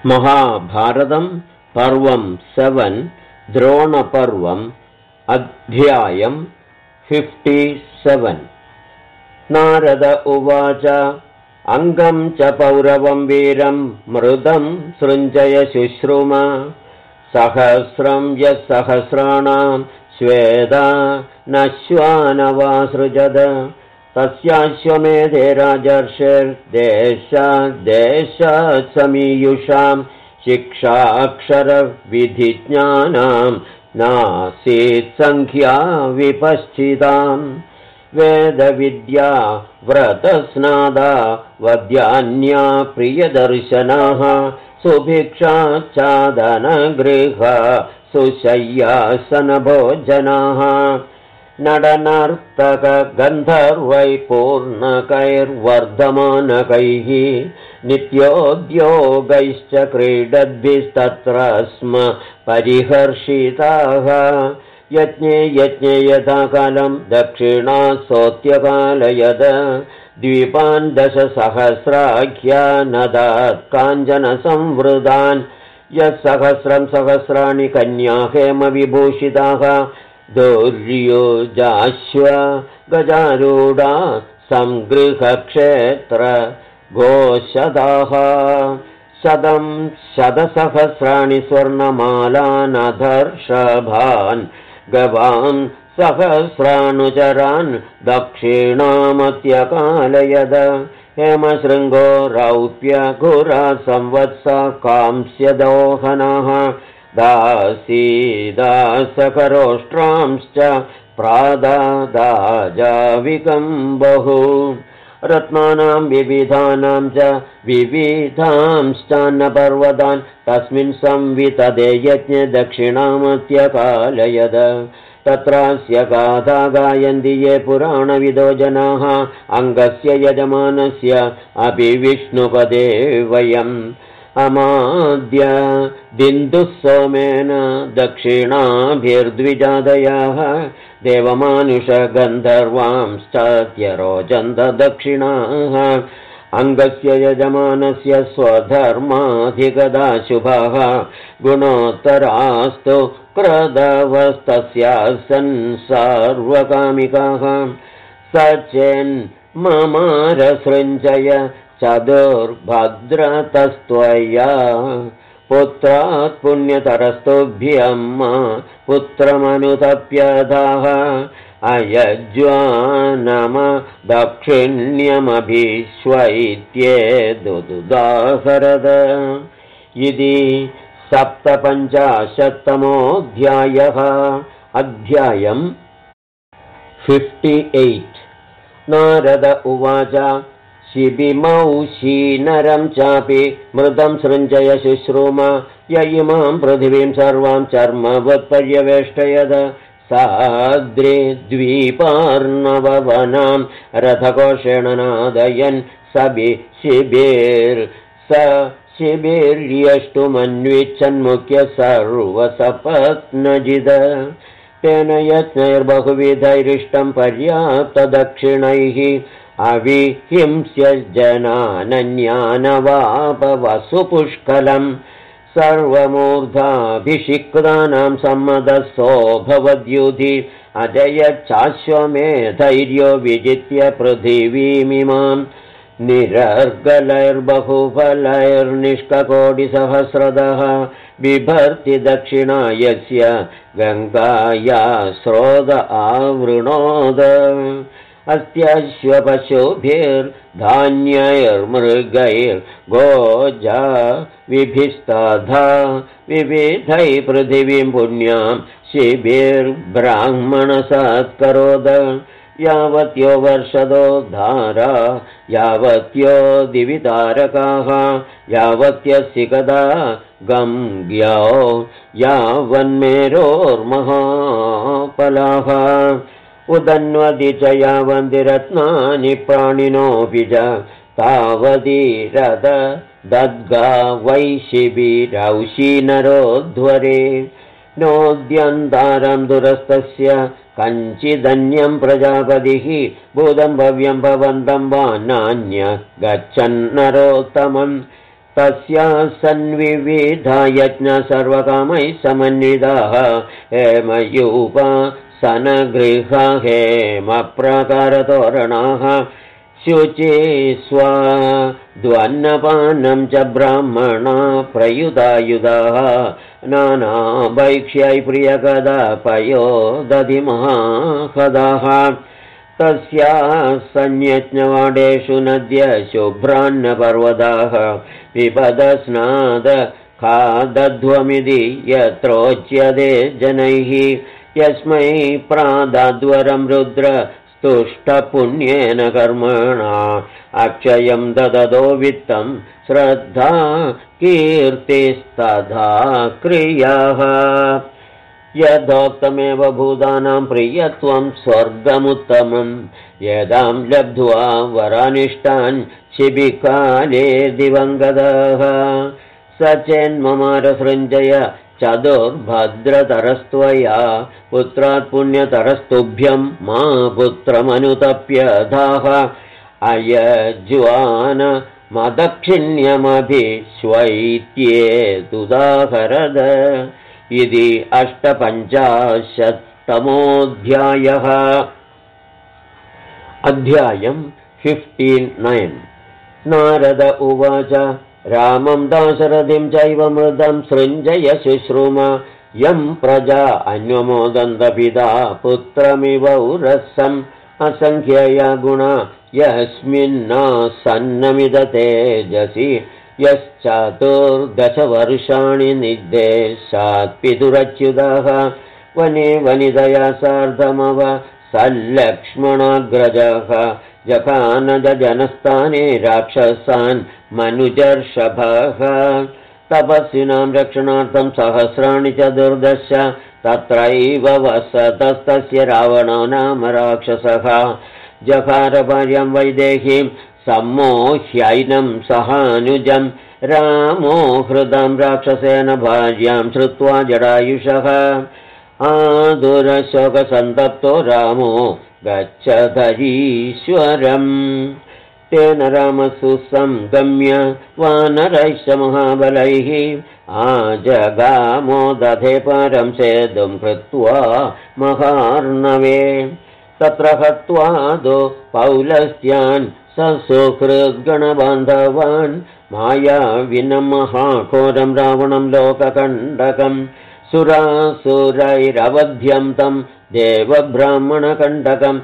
महाभारतं पर्वं 7 द्रोणपर्वम् अध्यायं 57 नारद उवाच अङ्गं च पौरवं वीरं मृदं सृञ्जय शुश्रुम सहस्रं यः सहस्राणां स्वेदा नश्वानवासृजद तस्याश्वमेधे राजर्षिर्देशात् समीयुषां शिक्षाक्षरविधिज्ञानां नासीत् संख्या विपश्चिताम् वेदविद्या व्रतस्नादा वद्यान्या प्रियदर्शनाः सुभिक्षाच्छादनगृहा सुशय्यासनभोजनाः नडनर्तकगन्धर्वैपूर्णकैर्वर्धमानकैः नित्योद्योगैश्च क्रीडद्भिस्तत्र स्म परिहर्षिताः यज्ञे यथा कालं दक्षिणासोऽत्यकालयद द्वीपान् 10,000 काञ्चनसंवृतान् यत्सहस्रं सहस्राणि कन्या हेमविभूषिताः दुर्युजाश्व गजारूढा संगृहक्षेत्र गोशदाः 100,000 स्वर्णमालानधर्षभान् गवां सहस्रानुचरान् दक्षिणामत्यकालयद हेमशृङ्गो रौप्यघुरा संवत्सा कांस्यदोहनाः दासीदासकरोष्ट्रांश्च प्रादादाजाविकं बहु रत्नानां विविधानां च विविधांश्चान्नपर्वतान् तस्मिन् संवितदे यज्ञे दक्षिणामत्यकालयद तत्रास्य गाथा गायन्ति ये पुराणविदो जनाः अङ्गस्य यजमानस्य अपि विष्णुपदे वयम् अमाद्य दिन्दुः सोमेन दक्षिणाभिर्द्विजादयः देवमानुषगन्धर्वांश्चात्यरोचन्त दक्षिणाः अङ्गस्य यजमानस्य स्वधर्माधिगदा शुभाः गुणोत्तरास्तु क्रदवस्तस्यासन् सार्वकामिकाः सचेन्ममारसृञ्जय चतुर्भद्रतस्त्वया पुत्रात् पुण्यतरस्तुभ्यं पुत्रमनुतप्यदाः अयज्वानम दाक्षिण्यमभिश्वैत्येदुदाहरद इति 57तमोऽध्यायः अध्यायं 58 नारद उवाच शिबिमौ शीनरं चापि मृदं सृञ्जय शुश्रूम य इमां पृथिवीं सर्वां चर्मवत्पर्यवेष्टयद साद्रे द्वीपार्णववनां रथकोशेन नादयन् शिबिर्यष्टुमन्विच्छन्मुख्य सर्वसपत्नजिद तेन यज्ञैर्बहुविधैरिष्टं पर्याप्तदक्षिणैः अविहिंस्य जनानन्यानवापवसुपुष्कलम् सर्वमूर्धाभिषिक्तानां सम्मदस्सो भवद्युधि अजयच्चाश्वमेधैर्यो विजित्य पृथिवीमिमां निरर्गलैर्बहुफलैर्निष्ककोटिसहस्रदः बिभर्ति दक्षिणा यस्य गङ्गाया स्रोत आवृणोद अस्त्यश्वपशुभिर्धान्यैर्मृगैर्गोजा विभिस्तधा विविधैः पृथिवीं पुण्यां शिबिर्ब्राह्मणसत्करोद यावत्यो वर्षदो धारा यावत्यो दिवितारकाः यावत्यसिकदा गङ्ग्यो यावन्मेरोर्महापलाः उदन्वदि च यावन्ति रत्नानि प्राणिनोऽपि च तावतीरद दद्गा वै शिबिरौषीनरोध्वरे नोद्यन्तारं दुरस्तस्य कञ्चिदन्यं प्रजापतिः भूतं भव्यं भवन्तं वा नान्य गच्छन्नरोत्तमं तस्या सन्विविधा यज्ञ सर्वकामैः समन्विताः हेमयूपासनगृहा हेमप्राकारतोरणाः शुचि स्वाद्वन्नपानं च ब्राह्मणा प्रयुधायुधाः नानाभैक्ष्यै प्रियकदा पयोदधिमहाहदाः तस्या सन्यज्ञवाडेषु नद्य शुभ्रान्नपर्वताः पिबदस्नाद खादध्वमिति यत्रोच्यते जनैः यस्मै प्रादाद्वरं रुद्र तुष्टपुण्येन कर्मणा अक्षयं ददतो वित्तं श्रद्धा कीर्तिस्तथा क्रियाः यथोक्तमेव भूतानां प्रियत्वं स्वर्गमुत्तमं यदां लब्ध्वा वरानिष्टान् शिबिकाले दिवङ्गतः स चेन्ममारसृञ्जय चतुर्भद्रतरस्त्वया पुत्रात् पुण्यतरस्तुभ्यं मा पुत्रमनुतप्यधाः अयज्वान मदक्षिण्यमभिश्वैत्येतुदाहरद इति 850तमोऽध्यायः। अध्यायं 59। नारद उवाच रामं दाशरथिं चैव मृदं सृञ्जय शुश्रुम यं प्रजा अन्वमोदन्तपिता पुत्रमिव उरसम् असङ्ख्यया गुणा यस्मिन्नासन्नमिद तेजसि यश्चतुर्दशवर्षाणि निर्देशात् पितुरच्युतः वने वनितया सार्धमव सल्लक्ष्मणाग्रजः जखानजनस्थाने राक्षसान् मनुजर्षभः तपस्विनां रक्षणार्थं सहस्राणि चतुर्दश तत्रैव वसतस्तस्य रावणो नाम राक्षसः जखारभार्यां वैदेहीं सम्मोह्यैनं सहानुजं रामो हृदां राक्षसेन भार्यां श्रुत्वा जडायुषः आदुरशोकसन्तप्तो रामो गच्छधरीश्वरम् तेन रामसुसंगम्य वानरैश्च महाबलैः आजगामो दधे परं सेतुं कृत्वा महार्णवे तत्र हत्वादो पौलस्त्यान् सुहृद्गणबान्धवान् मायाविनं महाघोरं रावणं लोककण्टकम् सुरासुरैरवध्यं तं देवब्राह्मणकण्टकं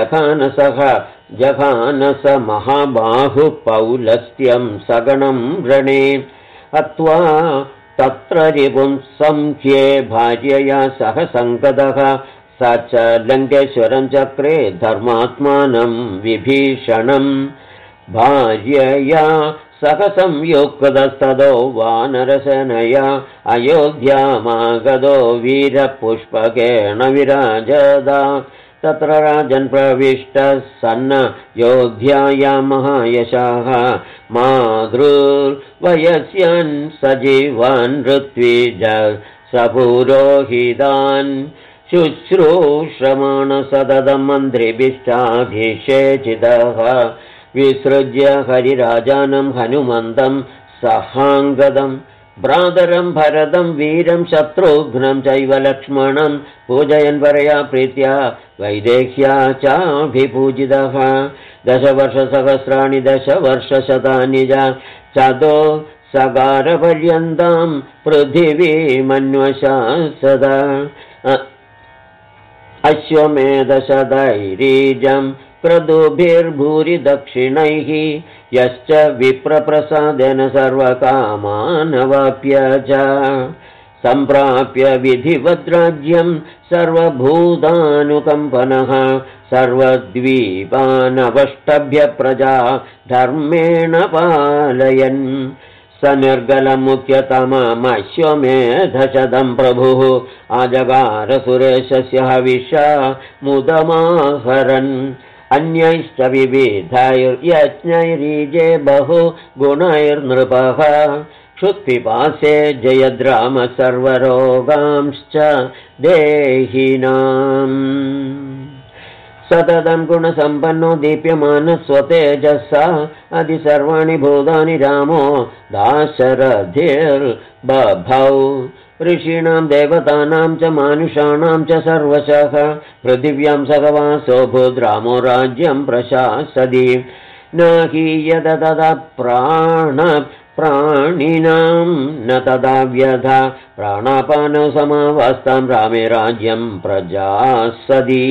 जघानस महाबाहुः पौलस्त्यं सगणं रणे हत्वा तत्र रिपुं संख्ये भार्यया सह सङ्गतः स च लङ्केश्वरं चक्रे धर्मात्मानं विभीषणं भार्यया सह संयुक्तस्ततो वानरसेनया अयोध्यामागतो वीरपुष्पकेण विराजदा तत्र राजन् प्रविष्टः सन्न योध्यायां महायशाः मातृर्वयस्यान् सजीवान् ऋत्विज सपुरोहितान् शुश्रूषमाण सततं मन्त्रिभिश्चाभिषेचितः विसृज्य हरिराजानं हनुमन्तं सहाङ्गदं भ्रातरं भरतं वीरं शत्रुघ्नं चैव लक्ष्मणं पूजयन् वरया प्रीत्या वैदेह्या चाभिपूजितः दशवर्षसहस्राणि दशवर्षशतानि च चतो सगारपर्यन्तं पृथिवीमन्वशासद अश्वमेधशतैरीजं क्रतुभिर्भूरि दक्षिणैः यश्च विप्रप्रसादेन सर्वकामानवाप्य च सम्प्राप्य विधिवद्राज्यं सर्वभूतानुकम्पनः सर्वद्वीपानवष्टभ्य प्रजा धर्मेण पालयन् स निर्गलमुख्यतममश्वमेधशतं प्रभुः आजगार सुरेशस्य हविषा मुदमाहरन् अन्यैश्च विविधैर्यज्ञैरीजे बहु गुणैर्नृपः क्षुत्पिपासे जयद्राम सर्वरोगांश्च देहिनाम् स सततं गुणसम्पन्नो दीप्यमानः स्वतेजसा अधिसर्वाणि भूतानि रामो दाशरथिर्बभौ ऋषीणां देवतानां च मानुषाणां च सर्वशः पृथिव्यां सगवासो भूद्रामो राज्यं प्रशासति न हि यद तदा प्राणिनां न तदा व्यथा प्राणापानौ समावस्थां रामे राज्यं प्रजासति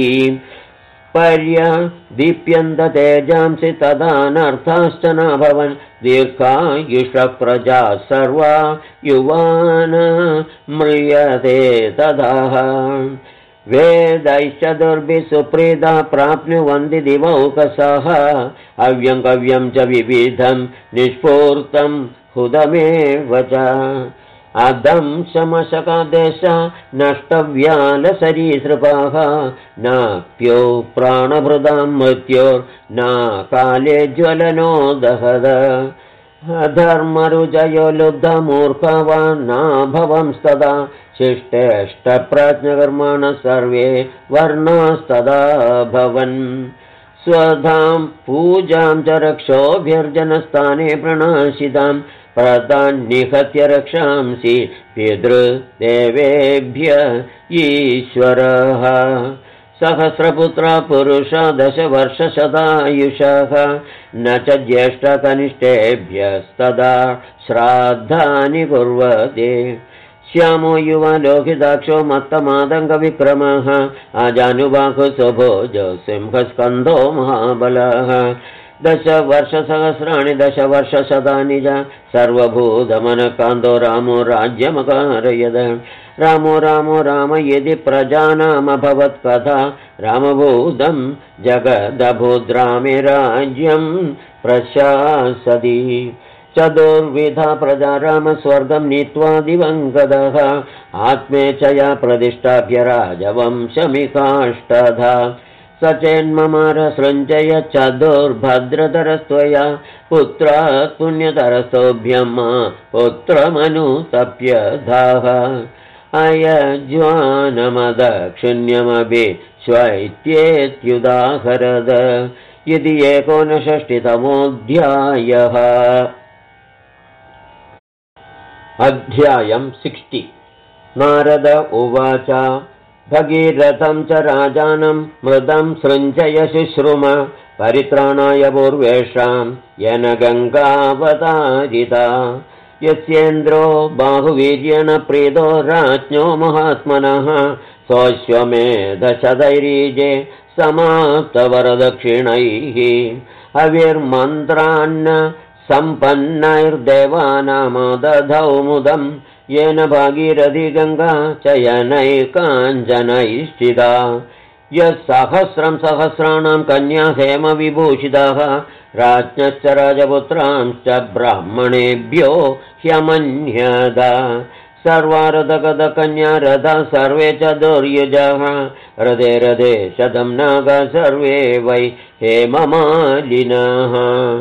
पर्यदीप्यन्ततेजांसि तदानर्थाश्च न भवन् दीर्घायुषप्रजा सर्वा युवान म्रियते तदा वेदैश्च दुर्भिः सुप्रीता प्राप्नुवन्ति दिवौकसः अव्यं कव्यं च विविधं निष्पूर्तं हुदमेव च अदं शमशकादेश नष्टव्यालसरीसृपाः नाप्यो प्राणभृदां मृत्योर्न काले ज्वलनो दहद अधर्मरुजयो लुब्धमूर्खवान्नाभवंस्तदा शिष्टेष्टप्रज्ञकर्माणः सर्वे वर्णास्तदा भवन् स्वधां पूजां च रक्षोऽभ्यर्जनस्थाने प्रणाशितां प्रदान्निहत्य रक्षांसि पितृदेवेभ्य ईश्वरः सहस्रपुत्रा पुरुषा दशवर्षशतायुषः न च ज्येष्ठकनिष्ठेभ्यस्तदा श्राद्धानि कुर्वते श्यामो युवा लोहिताक्षो मत्तमातङ्गविक्रमः आजानुबाहुसुभोजो सिंहस्कन्धो महाबलः दशवर्षसहस्राणि दशवर्षशतानि च सर्वभूतमनकान्तो रामो राज्यमकारयद रामो रामो राम यदि प्रजानामभवत्कथा रामभूतं जगदभूद्रामे राज्यं प्रशासति चतुर्विधा प्रजा रामस्वर्गं नीत्वा दिवङ्गतः आत्मेच्छया प्रतिष्ठाभ्य राजवंशमिकाष्टधा स चेन्ममार सृञ्जय चतुर्भद्रतरस्त्वया पुत्रात् पुण्यतरस्तोभ्यं पुत्रमनुतप्यधाः अयज्वानमदक्षिण्यमपि स्वैत्येत्युदाहरद इति 59तमोऽध्यायः। अध्यायं 60। नारद उवाच भगीरथं च राजानं मृदं सृञ्जय शुश्रुम परित्राणाय पूर्वेषां येन गङ्गावतारिता यस्येन्द्रो बाहुवीर्येण प्रीतो राज्ञो महात्मनः सोऽश्वमेधशतैरीजे समाप्तवरदक्षिणैः हविर्मन्त्रान्न सम्पन्नैर्देवानामदधौ मुदम् येन भागीरथी गङ्गा चयनैकाञ्जनैश्चिता यः सहस्रं सहस्राणां कन्या हेमविभूषिताः राज्ञश्च राजपुत्रांश्च ब्राह्मणेभ्यो ह्यमन्यद सर्वारथगतकन्या रथा सर्वे च दुर्युजाः रथे रथे शतं नागा सर्वे वै हेममालिनाः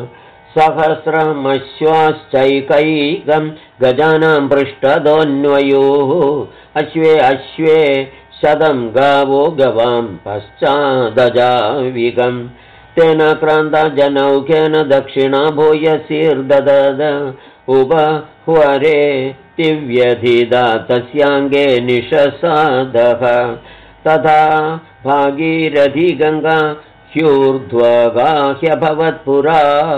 सहस्रमश्वाश्चैकैकं गजानां पृष्ठदोन्वयोः अश्वे अश्वे शतं गावो गवां पश्चादजाविगं तेन क्रान्ता जनौखेन दक्षिणा भूयसीर्ददद उपह्वरे तिव्यधिदा तस्याङ्गे निशसादः तथा भागीरथी गङ्गा ह्यूर्ध्वगाह्यभवत्पुरा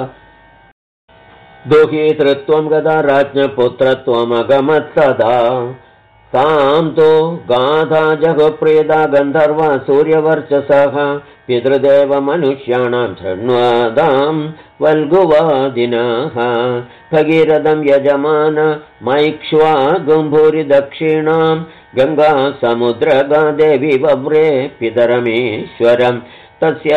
दुहितृत्वं गदा राज्ञपुत्रत्वमगमत्तदा तां तु गाधा जगप्रेदा गन्धर्वा सूर्यवर्चसः पितृदेवमनुष्याणां शृण्वतां वल्गुवादिनः भगीरथं यजमान मैक्ष्वागुम्भूरि दक्षिणां गङ्गा समुद्रगा देवी वव्रे पितरमीश्वरम् तस्य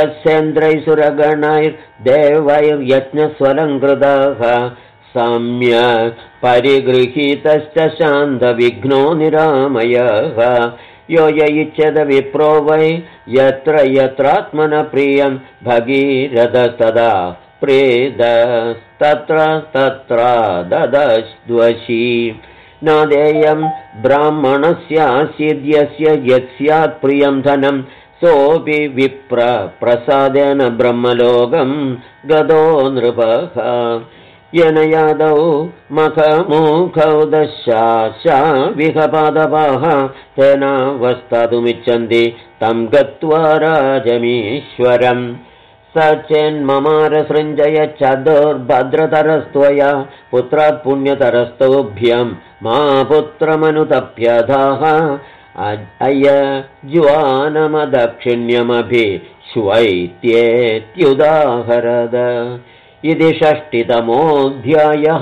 सेन्द्रैसुरगणैर्देवैर्यज्ञस्वलङ्कृताः सम्यक् परिगृहीतश्च शान्तविघ्नो निरामयः यो य इच्छेद विप्रो वै यत्र यत्रात्मन प्रियं भगीरथस्तदा प्रेदस्तत्र तत्र ददश्वशी नादेयं ब्राह्मणस्यासीद्यस्य यत् स्यात् प्रियं धनं सोऽपि विप्रप्रसादेन ब्रह्मलोकं गतो नृपः येन यादौ मखमुखौ दशाविहपादपाः तेनावस्थातुमिच्छन्ति तं गत्वा राजमीश्वरम् स चेन्ममारसृञ्जय चतुर्भद्रतरस्त्वया पुत्रात् पुण्यतरस्तोभ्यं मा पुत्रमनुतप्यधाः अयज्वानमदक्षिण्यमभिश्वैत्येत्युदाहरद इति 6तमोऽध्यायः।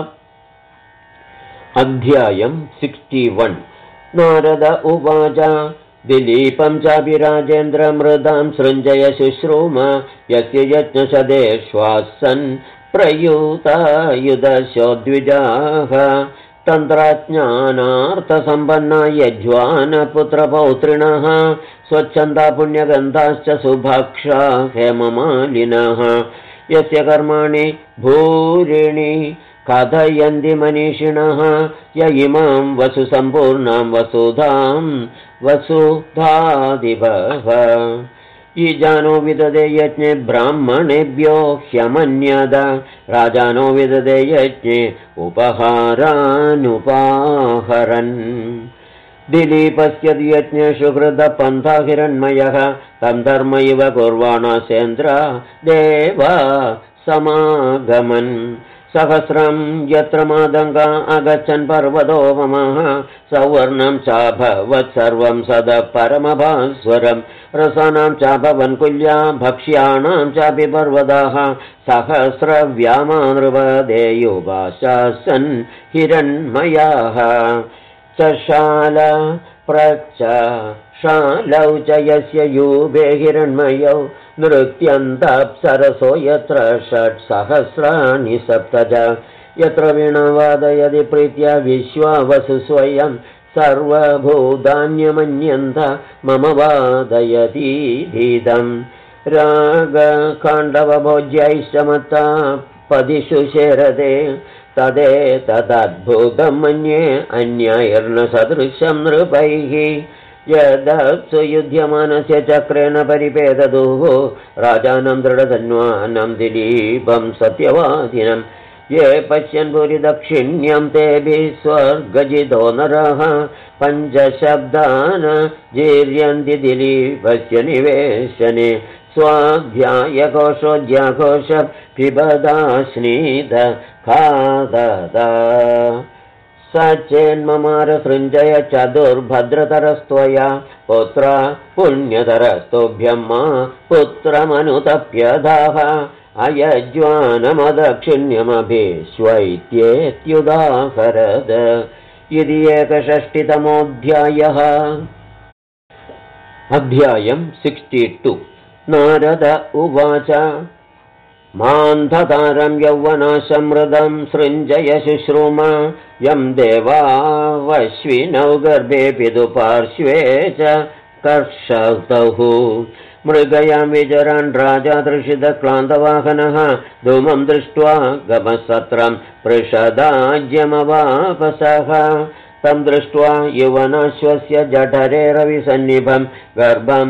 अध्यायं 61। नारद उवाच दिलीपं चापि राजेन्द्रमृदां सृञ्जय शुश्रूम यस्य यज्ञशदेष्वासन् प्रयूतायुधशोद्विजाः तन्त्राज्ञानार्थसम्पन्ना यज्वानपुत्रपौत्रिणः स्वच्छन्दा पुण्यगन्धाश्च सुभक्षा हेममालिनः यस्य कर्माणि भूरिणि कथयन्ति मनीषिणः य इमां वसुसम्पूर्णां वसुधादिभः ईजानो विददे यज्ञे ब्राह्मणेभ्यो ह्यमन्यद राजानो विददे यज्ञे उपहारानुपाहरन् दिलीपस्य यज्ञेषु कृतपन्था हिरण्मयः तं धर्म इव कुर्वाणासेन्द्र देवा समागमन् सहस्रं यत्र मादङ्गा अगच्छन् पर्वतो ममः सवर्णं चाभवत् सर्वं सदा परमभास्वरं रसानां चाभवन् कुल्या भक्ष्याणां चापि पर्वताः सहस्रव्यामानृपदेयुभाशासन् हिरण्मयाः चशाल प्रचशालौ च यस्य यूभे हिरण्मयौ नृत्यन्तप्सरसो यत्र 600 सप्तज यत्र वीणावादयति प्रीत्या विश्वावसु स्वयं सर्वभूतान्यमन्यन्त मम वादयतीधीदम् रागकाण्डवभोज्यैश्च मत्ता पदिषु शेरते तदेतदद्भुतं मन्ये अन्यैर्न सदृशं नृपैः यदप्सु युध्यमानस्य चक्रेण परिपेददुः राजानं दृढधन्वानं दिलीपं सत्यवादिनं ये पश्यन् भूरि दक्षिण्यं तेभिः स्वर्गजितो नरः पञ्चशब्दान् जीर्यन्ति दिलीपस्य निवेशने स्वाध्यायकोशोऽध्याकोश पिबदाश्नीद खाददा स चेन्ममारसृञ्जय चतुर्भद्रतरस्त्वया पुत्र पुण्यतरस्तोभ्यं मा पुत्रमनुतप्यधाः अयज्वानमदक्षिण्यमभिश्वैत्येत्युदाहरद इति 61तमोऽध्यायः। अध्यायं 62। नारद उवाच मान्धतारं यौवनाशमृदं सृञ्जय शुश्रूम यं देवावश्विनौ गर्भे पितुपार्श्वे च कर्षतौ मृगयां विचरन् राजा दृशितक्लान्तवाहनः धूमं दृष्ट्वा गमसत्रं पृषदाज्यमवापसः तं दृष्ट्वा युवनाश्वस्य जठरे रविसन्निभं गर्भं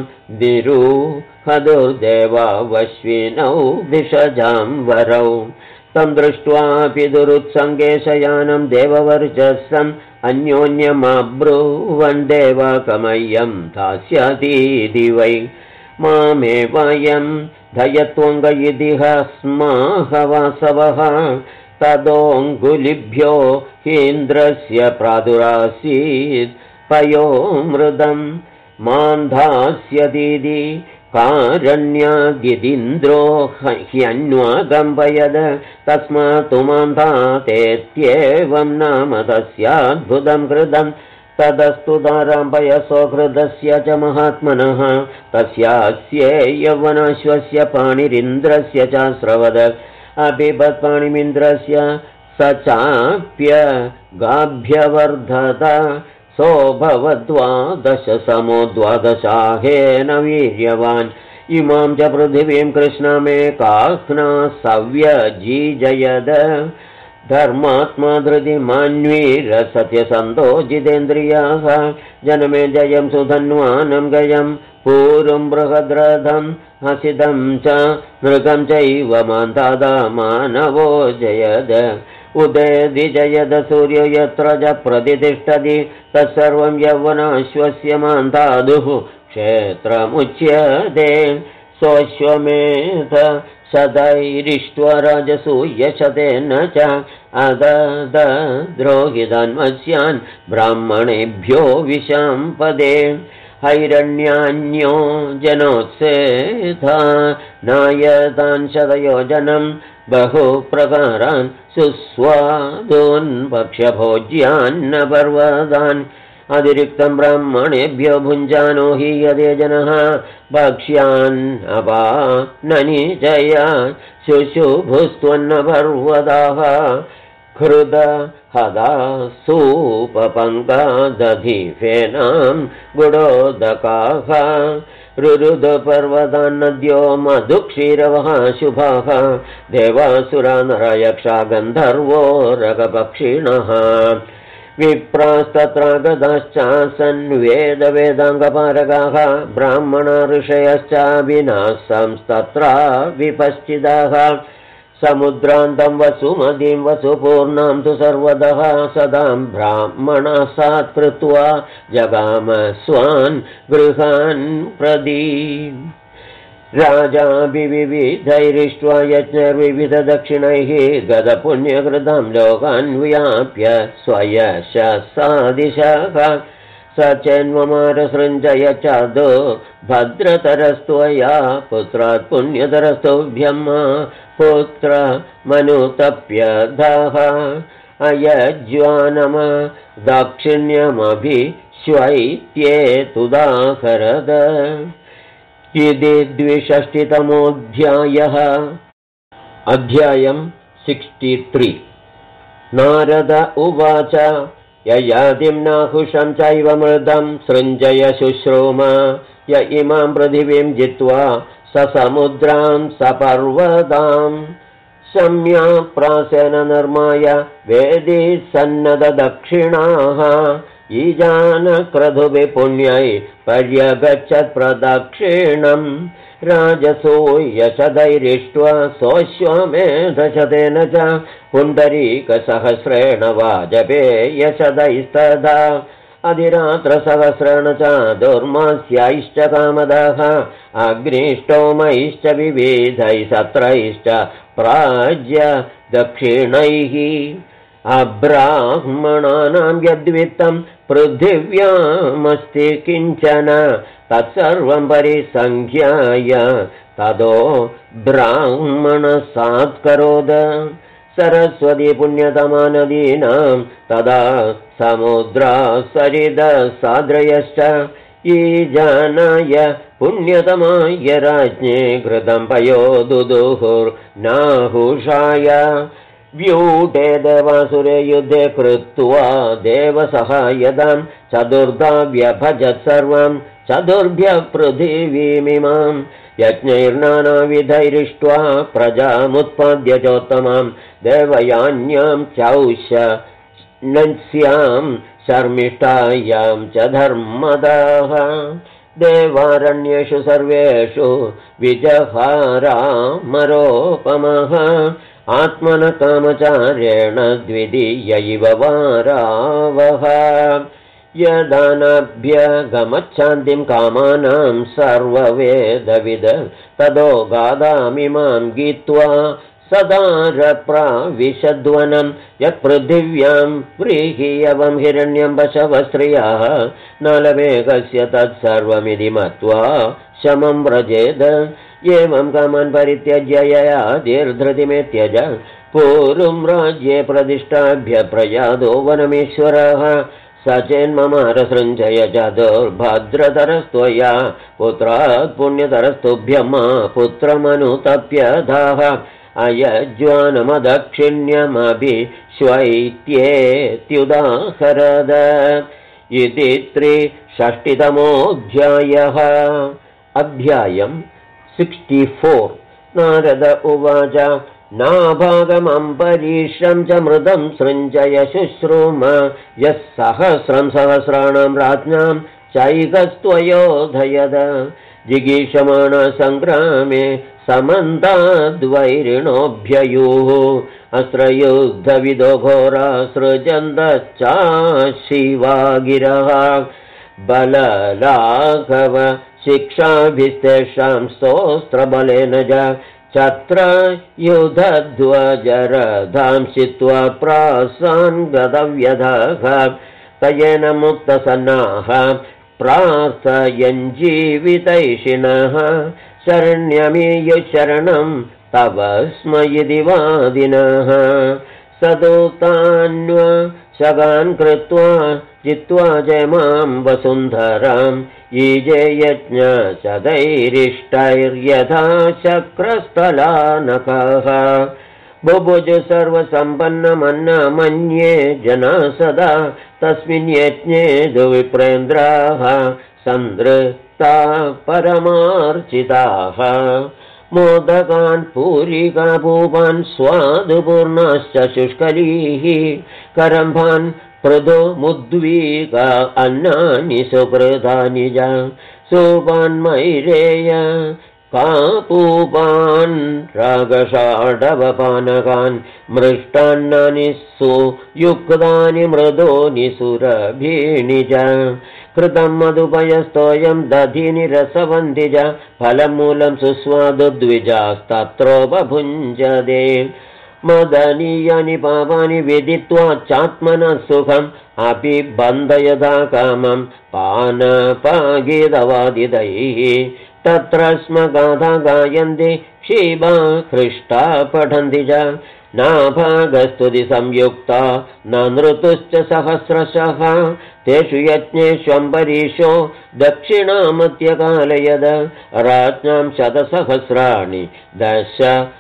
दिरुहदुर्देवावश्विनौ भिषजाम्बरौ तं दृष्ट्वा पितुरुत्सङ्गे शयानं देववर्चस्सम् अन्योन्यमब्रुवन् देवकमह्यं दास्यतीति वै मामेवयं धयत्वङ्गयिदिह स्माह वासवः तदोऽङ्गुलिभ्यो हीन्द्रस्य प्रादुरासीत् पयोमृदं मान्धास्यतीति कारण्यादिदिन्द्रो ह्यन्वागम्पयद तस्मात् मान्धातेत्येवं नाम तस्याद्भुतं कृतं तदस्तु दाराम्पयसो हृदस्य च महात्मनः तस्यास्य यौवनाश्वस्य पाणिरिन्द्रस्य च श्रवद अपिबत्पाणिमिन्द्रस्य स चाप्य गाभ्यवर्धत सोऽभवद्वादश समो द्वादशाहेन वीर्यवान् इमां च पृथिवीं कृष्णमेकाह्ना सव्यजीजयद धर्मात्मा धृतिमान्वीरसत्यसन्तो जितेन्द्रियाः जनमे जयं सुधन्वानं गयं पूर्वं बृहद्रथं हसितं च मृगं चैव मान्तादा मानवो जयद उदेदि जयद सूर्य यत्र च प्रतिष्ठति तत्सर्वं यौवनाश्वस्य मान्तादुः क्षेत्रमुच्यते सोऽश्वमेध सदैरिष्ट्वा राजसूयशतेन च अदद्रोहितन्मस्यान् ब्राह्मणेभ्यो विशाम्पदे हैरण्यान्यो जनोत्सेथा नायतान् शतयोजनं बहुप्रकारान् सुस्वादून् भक्ष्यभोज्यान्न पर्वतान् अतिरिक्तं ब्राह्मणेभ्यो भुञ्जानो हि यदे जनः भक्ष्यान् अपाननिचयान् शुशुभुस्त्वन्न पर्वताः हृद हदा सूपपङ्कादधिफेनां गुडोदकाः रुरुदपर्वतान्नद्यो मधुक्षीरवः शुभाः देवासुरा नरयक्षा गन्धर्वो रगपक्षिणः विप्रास्तत्र गताश्चासन् वेदवेदाङ्गपारगाः ब्राह्मणा ऋषयश्च विनाशंस्तत्र विपश्चिताः समुद्रान्तं वसुमतीं वसुपूर्णां तु सर्वतः सदां ब्राह्मणा सात्कृत्वा जगाम स्वान् गृहान् प्रदी राजाभिविविधैरिष्ट्वा यज्ञैर्विविधदक्षिणैः गतपुण्यकृतं लोकान् व्याप्य स्वयशसादिशः स चेन्वमारसृञ्जय चादो भद्रतरस्त्वया पुत्रात् पुण्यतरस्तुभ्यं पुत्र मनुतप्यधः अयज्वानम दाक्षिण्यमभिश्वैत्येतुदाहरद इति 260तमोऽध्यायः। अध्यायम् 63। नारद उवाच ययातिं नाहुषं चैव मृदं सृञ्जय शुश्रूम य इमां पृथिवीं जित्वा ससमुद्रां सपर्वतां सम्या प्रासेन निर्माय वेदी सन्नददक्षिणाः ईजानक्रतुभिः पुण्यै पर्यगच्छत् प्रदक्षिणं राजसूयशतैरिष्ट्वा सोऽश्वमेधशतेन च पुण्डरीकसहस्रेण वाजपेयशतैस्तथा अधिरात्रसहस्रेण च दुर्मास्यैश्च कामदः अग्निष्टोमैश्च विविधैः सत्रैश्च प्राज्य दक्षिणैः अब्राह्मणानां यद्वित्तं पृथिव्यामस्ति किञ्चन तत्सर्वं परिसङ्ख्याय ततो ब्राह्मणसात्करोद सरस्वती पुण्यतमा नदीनां तदा समुद्रा सरिदसाद्रयश्च ईजानाय पुण्यतमाय राज्ञे घृतं पयो दुदुहुर्नाहुषाय व्यूढे देवासुरे युद्धे कृत्वा देवसहायतां चतुर्धा व्यभजत् सर्वं चतुर्भ्यः पृथिवीमिमां यज्ञैर्नानाविधैरिष्ट्वा प्रजामुत्पाद्य चोत्तमां देवयान्यां चौष नस्यां शर्मिष्ठायां च धर्मदाः देवारण्येषु सर्वेषु विजहारामरोपमः आत्मनः कामचारेण द्वितीयैव वारावः यदानभ्यगमच्छान्तिं कामानां सर्ववेदविद ततो गादामिमां गीत्वा सदारप्राविशद्वनं यत्पृथिव्यां व्रीहियवं हिरण्यं वशवस्त्रियाः नालमेघस्य तत्सर्वमिति मत्वा शमं व्रजेद एवं कामान् परित्यज्य ययातिर्धृतिमेत्यज पूर्वं राज्ये प्रतिष्ठाभ्य प्रयादो वनमेश्वरः स चेन्ममारसृञ्जय चतुर्भद्रतरस्त्वया पुत्रात् पुण्यतरस्तुभ्यं पुत्रमनुतप्यधाः अयज्वानमदक्षिण्यमभिश्वैत्येत्युदाहरद इति 360तमोऽध्यायः। अध्यायम् 64। नारद उवाच नाभागमम्बरीषं च मृदं सृञ्जय शुश्रूम यः सहस्रं सहस्राणां राज्ञां चैकस्त्वयोधयद जिगीषमाण सङ्ग्रामे समन्ताद्वैरिणोऽभ्ययुः अस्त्रयुद्धविदो घोरा सृजन्तश्चाशिवा गिरः बललाघव शिक्षाभिस्तेषां स्तोत्रबलेन चत्र युधध्वजरधां चित्वा प्रासान् गतव्यधः तयेन मुक्तसन्नाः प्रार्थयञ्जीवितैषिणः शरण्यमीयुशरणं तव स्म इति वादिनः सदूतान्वशगान् कृत्वा जित्वा च मां वसुन्धराम् ईजे यज्ञशतैरिष्टैर्यथा शक्रस्थलानकः बुभुजु सर्वसम्पन्नमन्नमन्ये जना सदा तस्मिन् यज्ञे दुविप्रेन्द्राः सन्दृष्टा परमार्चिताः मोदकान् पूरिकापूपान् स्वादुपूर्णाश्च शुष्कलीः करम्भान् पृथो मुद्वीका अन्नानि सुपृतानि च सूपान्मैरेय कापूपान् रागषाढवपानकान् मृष्टान्नानि सुयुक्तानि मृदोनि सुरभीणि च कृतं मधुपयस्तोयं दधिनि रसवन्ति च फलमूलं सुस्वादुद्विजास्तत्रोपभुञ्जते मदनीयानि पापानि विदित्वा चात्मनः सुखम् अपि बन्धयदा कामं पानपागीतवादिदैः तत्र स्म गाथा गायन्ति क्षीबा हृष्टा पठन्ति च नाभागस्तुति संयुक्ता न नृतुश्च सहस्रशः तेषु यज्ञेष्वम्बरीषो दक्षिणामत्यकालयद राज्ञां शतसहस्राणि दश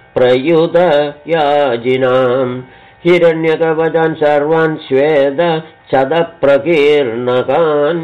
प्रयुतयाजिनां हिरण्यकवचान् सर्वान् श्वेत शतप्रकीर्णकान्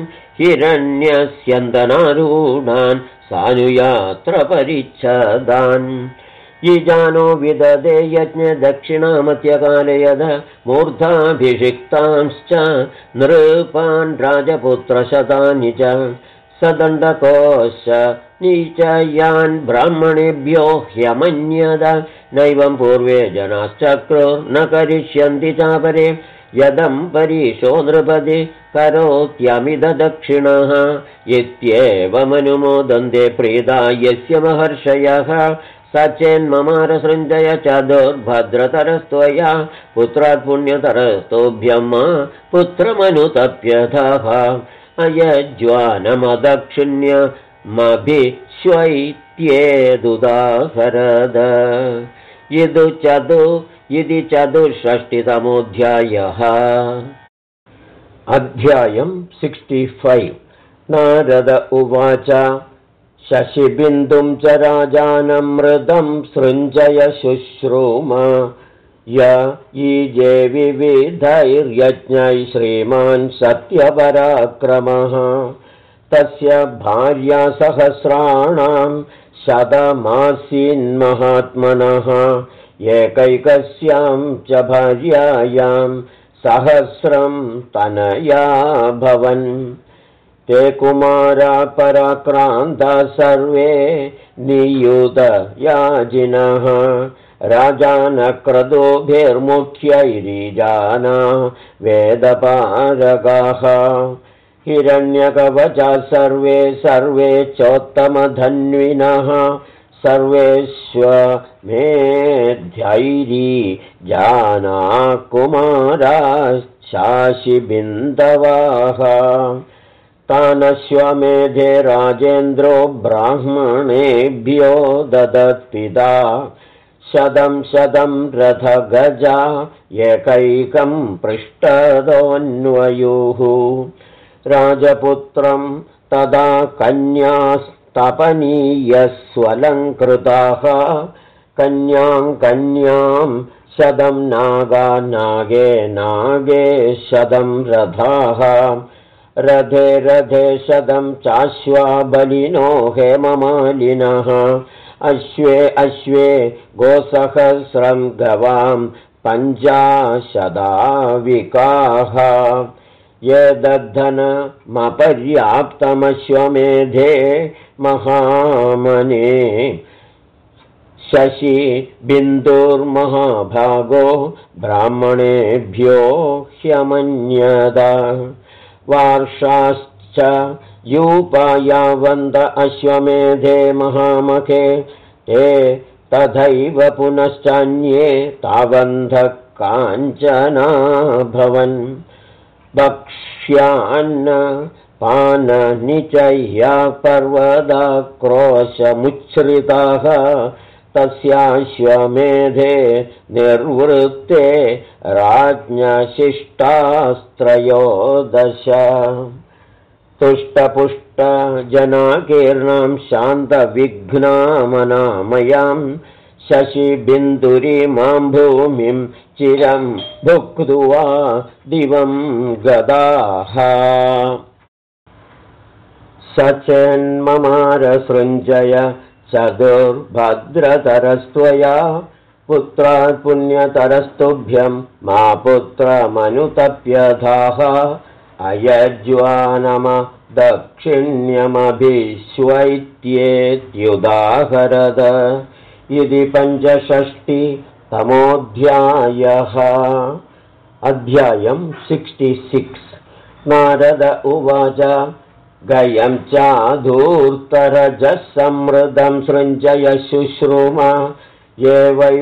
हिरण्यस्यन्दनारूढान् सानुयात्रपरिच्छदान् यजानो विददे यज्ञ दक्षिणामत्यकालयद मूर्धाभिषिक्तांश्च नृपान् राजपुत्रशतानि च सदण्डकोश नीचयान् ब्राह्मणेभ्यो ह्यमन्यद नैवं पूर्वे जनाश्चक्रुर्न करिष्यन्ति चापरे यदं परीशो नृपति करोत्यमिद दक्षिणः इत्येवमनुमोदन्ते प्रीता यस्य महर्षयः स चेन्ममारसृञ्जय चतुर्भद्रतरस्त्वया पुत्रात् पुण्यतरस्तोभ्यं पुत्रमनुतप्यथः अयज्वानमदक्षिण्यमभिश्वैत्येदुदाहरद इति चतुष्षष्टितमोऽध्यायः अध्यायम् 65 नारद उवाच शशिबिन्दुं च राजानमृतं सृञ्जय शुश्रूम य ईजे विविधैर्यज्ञैः श्रीमान् सत्यपराक्रमः तस्य भार्या सहस्राणां शतमासीन्महात्मनः एकैकस्यां च भार्यायां सहस्रं तनया भवन् ते कुमारा पराक्रान्ता सर्वे नियुतयाजिनः राजानक्रतुभिर्मुख्यैरीजाना वेदपारगाः हिरण्यकवचा सर्वे चोत्तमधन्विनः सर्वेष्वमेध्यैरी जाना कुमारा शाशिबिन्दवाः तानश्वमेधे राजेन्द्रो ब्राह्मणेभ्यो ददत्पिता शतं रथगजा एकैकं पृष्ठदोऽन्वयुः राजपुत्रं तदा कन्यास्तपनीयस्वलङ्कृताः कन्यां शतं नागे शतं रथाः रथे शतं चाश्वा बलिनो हेममालिनः अश्वे अश्वे गोसहस्रं गवां 50 यदद्धनमपर्याप्तमश्वमेधे महामने शशि बिन्दुर्महाभागो ब्राह्मणेभ्यो ह्यमन्यदा वार्षाश्च यूपायावन्त अश्वमेधे महामखे ते तथैव पुनश्चान्ये तावन्धः काञ्चना भवन् भक्ष्यान्न पाननिचह्या पर्वदा क्रोशमुच्छ्रिताः तस्याश्वमेधे निर्वृत्ते राज्ञशिष्टास्त्रयोदश तुष्टपुष्टजनाकीर्णां शान्तविघ्नामनामयां शशिबिन्दुरीमां भूमिं चिरं भुक्त्वा दिवं गदाः सचेन्ममारसृञ्जय चतुर्भद्रतरस्त्वया पुत्रात् पुण्यतरस्तुभ्यं मा पुत्रमनुतप्यथाः अयज्वानम दक्षिण्यमभिश्वैत्येत्युदाहरद इति 65तमोऽध्यायः। अध्यायं 66। नारद उवाच गयं चाधूर्तरजः समृद्धं सृञ्जय शुश्रूम ये वै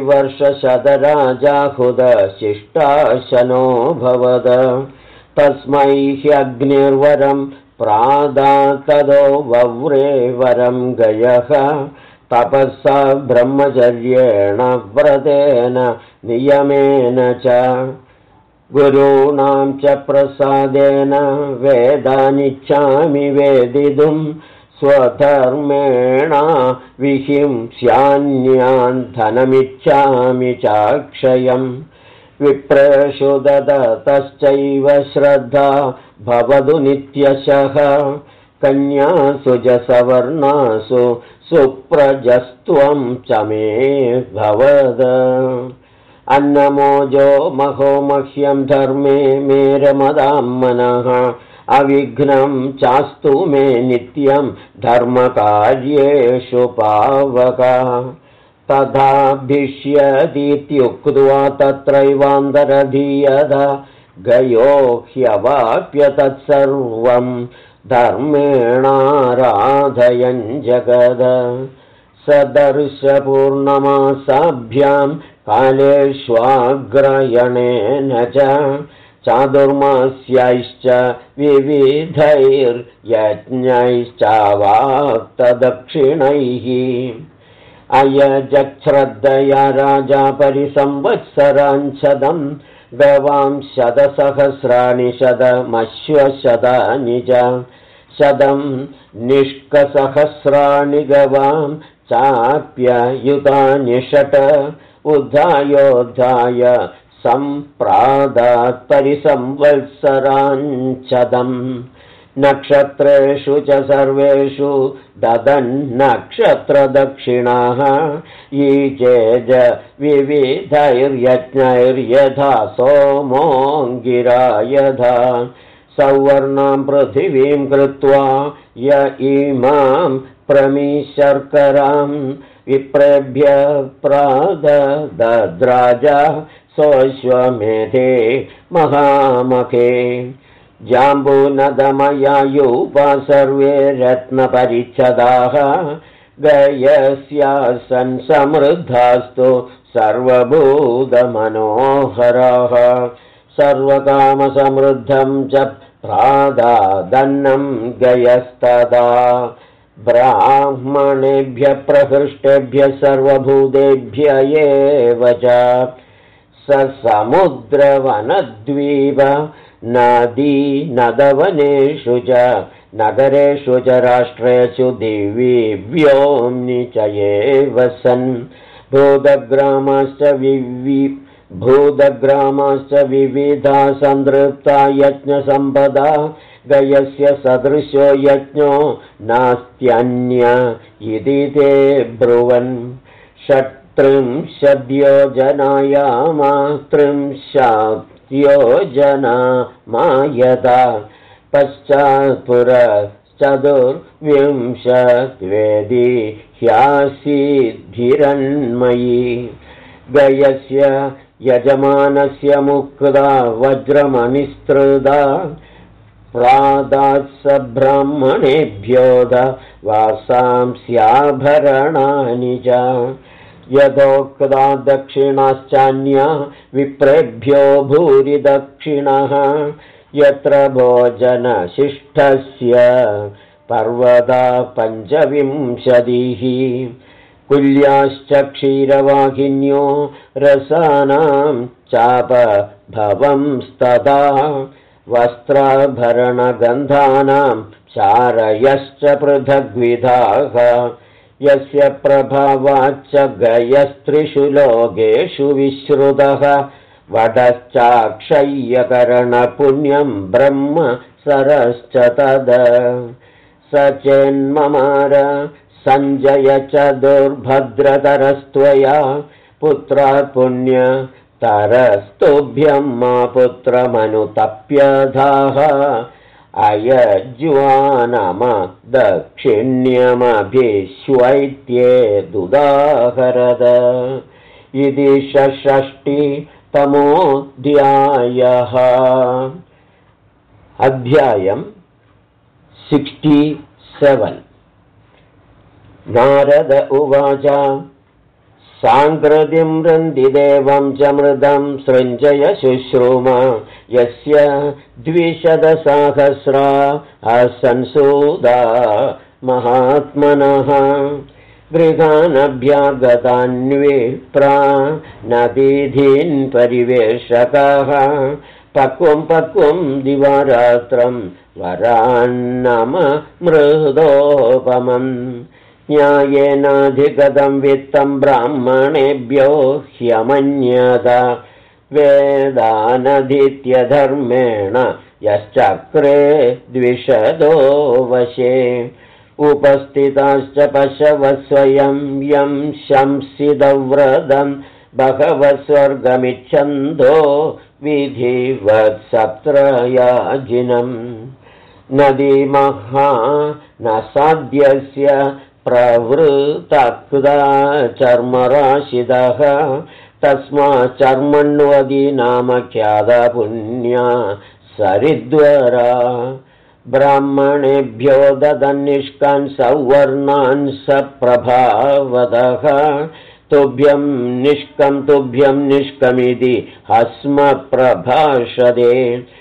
वर्षशतराजाहुदशिष्टाशनो भवद तस्मै ह्यग्निर्वरं प्रादातदो वव्रे वरं गयः तपसा ब्रह्मचर्येण व्रतेन नियमेन च गुरूणां च प्रसादेन वेदानिच्छामि वेदितुं स्वधर्मेण विहिंस्यान्यान् धनमिच्छामि चाक्षयम् विप्रेषु ददतश्चैव श्रद्धा भवतु नित्यशः कन्यासु च सवर्णासु सुप्रजस्त्वं च मे भवद अन्नमोजो महो मह्यं धर्मे मेरमदां मनः अविघ्नं चास्तु मे नित्यं धर्मकार्येषु पावक तथाभिष्यतीत्युक्त्वा तत्रैवान्तरधीयत गयो ह्यवाप्य तत्सर्वं धर्मेणाराधयन् जगद सदर्शपूर्णमासाभ्यां कालेष्वाग्रयणेन च चातुर्मास्यैश्च विविधैर्यज्ञैश्चावाप्तदक्षिणैः अयजच्छ्रद्धया राजा परिसंवत्सराञ्छदं गवां शतसहस्राणि शतमश्वशतानि च शतं निष्कसहस्राणि गवां चाप्ययुतानि षट् उद्धायोद्धाय सम्प्रादात् परिसंवत्सराञ्छदम् नक्षत्रेषु च सर्वेषु ददन्नक्षत्रदक्षिणाः ईचेज विविधैर्यज्ञैर्यथा सोमोऽङ्गिरा यथा सौवर्णां पृथिवीं कृत्वा य इमां प्रमीशर्करां विप्रेभ्य प्रादद्राजा सोऽश्वमेधे महामखे जाम्बूनदमयायूपा सर्वे रत्नपरिच्छदाः गयस्यासन् समृद्धास्तु सर्वभूतमनोहराः सर्वकामसमृद्धं च प्रादादन्नं गयस्तदा ब्राह्मणेभ्यः प्रहृष्टेभ्यः सर्वभूतेभ्य एव च समुद्रवनद्वीप नदी नदवनेषु च नगरेषु च राष्ट्रेषु दिवि व्योम्नि च एव सन् भूतग्रामश्च भूतग्रामाश्च विविधा सन्दृप्ता यज्ञसम्पदा गयस्य सदृशो यज्ञो नास्त्यन्य इति ते ब्रुवन् षट्त्रिंशद्योजनायामा त्रिंशद्योजनामायदा पश्चात्पुरश्चतुर्विंशत्वेदी ह्यासीद्धिरन्मयी गयस्य यजमानस्य मुक्ता वज्रमणिस्तृदा प्रादात्स ब्राह्मणेभ्योऽध वासांस्याभरणानि च यथोक्ता दक्षिणाश्चान्या विप्रेभ्यो भूरि दक्षिणः यत्र भोजनशिष्टस्य पर्वता 25 कुल्याश्च क्षीरवाहिन्यो रसानां चापभवंस्तदा वस्त्राभरणगन्धानां चारयश्च पृथग्विधाः यस्य प्रभावाच्च गयस्त्रिषु लोकेषु विश्रुतः वटश्चाक्षय्यकरणपुण्यं ब्रह्म सरश्च तद स चेन्ममार सञ्जय च दुर्भद्रतरस्त्वया पुत्रात् पुण्यतरस्तुभ्यं मा पुत्रमनुतप्यधाः अयज्वानम दक्षिण्यमभिश्वैत्येदुदाहरद इति 66तमोऽध्यायः। अध्यायम् 67। नारद उवाच साङ्कृतिं रन्दिदेवं च मृदं सृञ्जय शुश्रूम यस्य 200 असंसूदा महात्मनः गृहानभ्यागतान्विप्रा नदीधीन् परिवेशकाः पक्वं दिवारात्रं वरान्नम मृदोपमम् न्यायेनाधिगतं वित्तं ब्राह्मणेभ्यो ह्यमन्यत वेदानधीत्यधर्मेण यश्चक्रे 200 वशे उपस्थिताश्च पशवः स्वयं यं शंसितव्रतं बहवः स्वर्गमिच्छन्तो विधिवत्सत्रयाजिनम् नदीमहा न साध्यस्य प्रवृतक्ता चर्मराशिदः तस्माच्चर्मण्वदी नाम ख्याता पुण्या सरिद्वरा ब्राह्मणेभ्यो ददन्निष्कान् सौवर्णान् सप्रभावदः तुभ्यं निष्कमिति हस्म प्रभाषते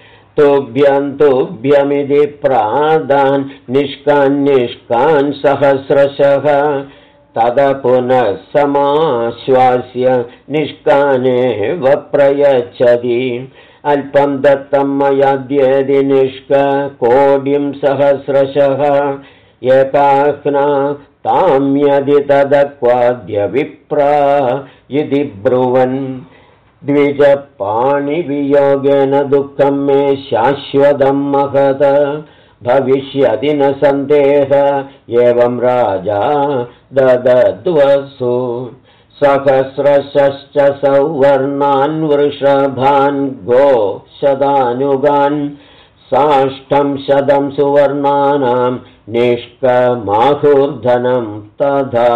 तुभ्यमिति प्रादान् निष्कान् सहस्रशः तद पुनः समाश्वास्य निष्कानेव प्रयच्छति अल्पं दत्तं मयाद्येदि निष्कोटिं सहस्रशः एकाह्ना ताम्यदि तदक्वाद्य विप्रा इति ब्रुवन् द्विजपाणिवियोगेन दुःखं मे शाश्वतं महत भविष्यति न सन्देह एवं राजा ददद्वसु सहस्रशश्च सौवर्णान् वृषभान् गोशदानुगान् 600 सुवर्णानां निष्कमाहुर्धनं तथा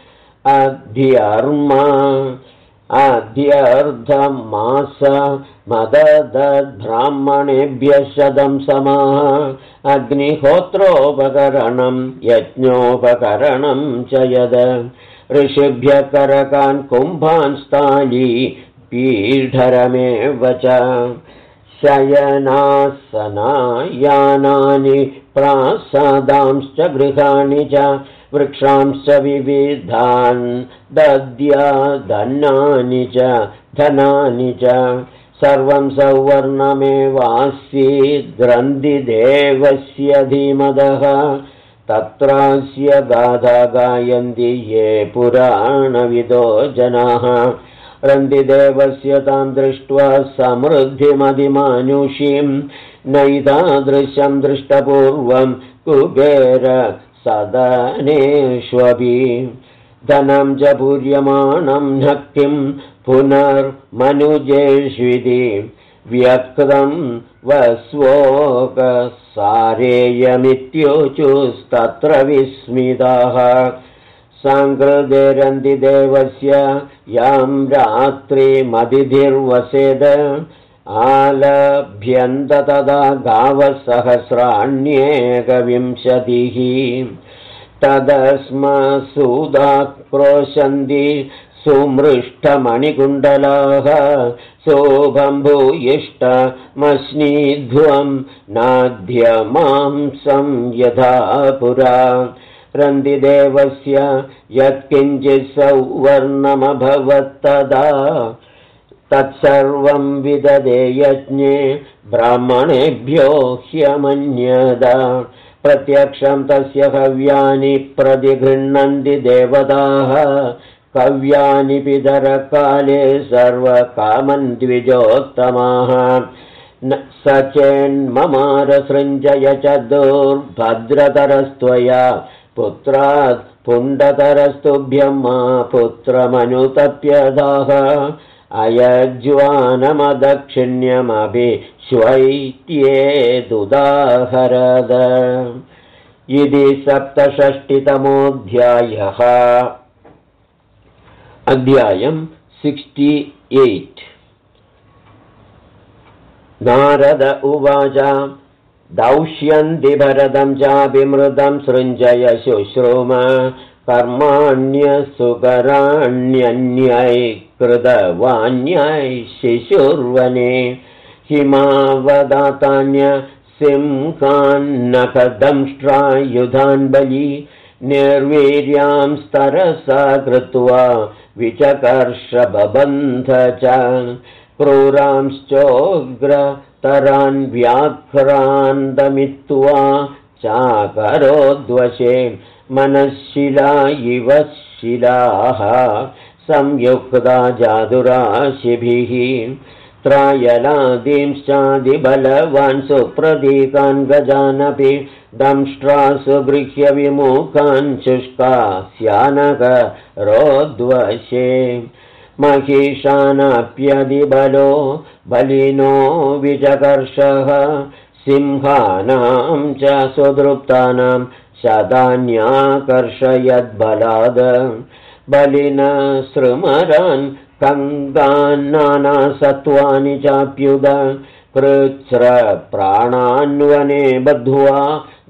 अध्यर्धमास मदद्ब्राह्मणेभ्यः 100 समाः अग्निहोत्रोपकरणं यज्ञोपकरणं च यद ऋषिभ्यः करकान् कुम्भान् स्थाली पीठरमेव च शयनासनायानानि प्रासादांश्च गृहाणि च वृक्षांश्च विविधान् दद्यादन्नानि च धनानि च सर्वं सौवर्णमेवासीद्रन्दिदेवस्य धीमदः तत्रास्य गाथा गायन्ति ये पुराणविदो जनाः रन्तिदेवस्य तां दृष्ट्वा समृद्धिमधिमानुषीं नैतादृशं दृष्टपूर्वं कुबेर सदनेष्वपि धनं च पूर्यमाणं नक्तिं पुनर्मनुजेष्विति व्यक्तं वस्वोकसारेयमित्युचुस्तत्र विस्मिताः साङ्कृतेरन्तिदेवस्य यां रात्रिमतिथिर्वसेद आलभ्यन्त तदा गावः सहस्राण्येकविंशतिः तदस्मसूदाक्रोशन्ति सुमृष्टमणिकुण्डलाः शोभम्भूयिष्टमश्नीध्वं नाद्यमांसं यथा पुरा रन्तिदेवस्य यत्किञ्चित् सौवर्णमभवत्तदा तत्सर्वं विददे यज्ञे ब्राह्मणेभ्यो ह्यमन्यदा प्रत्यक्षं तस्य कव्यानि प्रतिगृह्णन्ति देवताः कव्यानि पितरकाले सर्वकामन् द्विजोत्तमाः स चेन्ममारसृञ्जय चतुर्भद्रतरस्त्वया पुत्रात् पुण्डतरस्तुभ्यं मा पुत्रमनुतप्यदाः अयज्वानमदक्षिण्यमभिश्वैत्येदुदाहरद इति 67तमोऽध्यायः अध्यायं 68 नारद उवाच दौष्यन्ति भरतं चाभिमृतं सृञ्जय शुश्रूम कर्माण्यसुकराण्यन्यै कृतवान्यै शिशुर्वने हिमावदातान्य सिंहान्नखदंष्ट्रायुधान् बली निर्वीर्यां स्तरसा कृत्वा विचकर्ष बबन्ध च क्रूरांश्चोग्रतरान् व्याघ्रान्दमित्वा चाकरोद्वशे मनःशिला इव शिलाः संयुक्ता जादुराशिभिः त्रायलादींश्चादिबलवान् सुप्रतीकान् गजानपि दंष्ट्रासु गृह्य विमुखान् शुष्कास्यानकरोद्वशे महिषानाप्यदिबलो बलिनो विचकर्षः सिंहानां च सुदृप्तानां शतान्याकर्षयद्बलाद बलिन सृमरान् कङ्गान्नानासत्त्वानि चाप्युद कृच्छ्रप्राणान्वने बद्ध्वा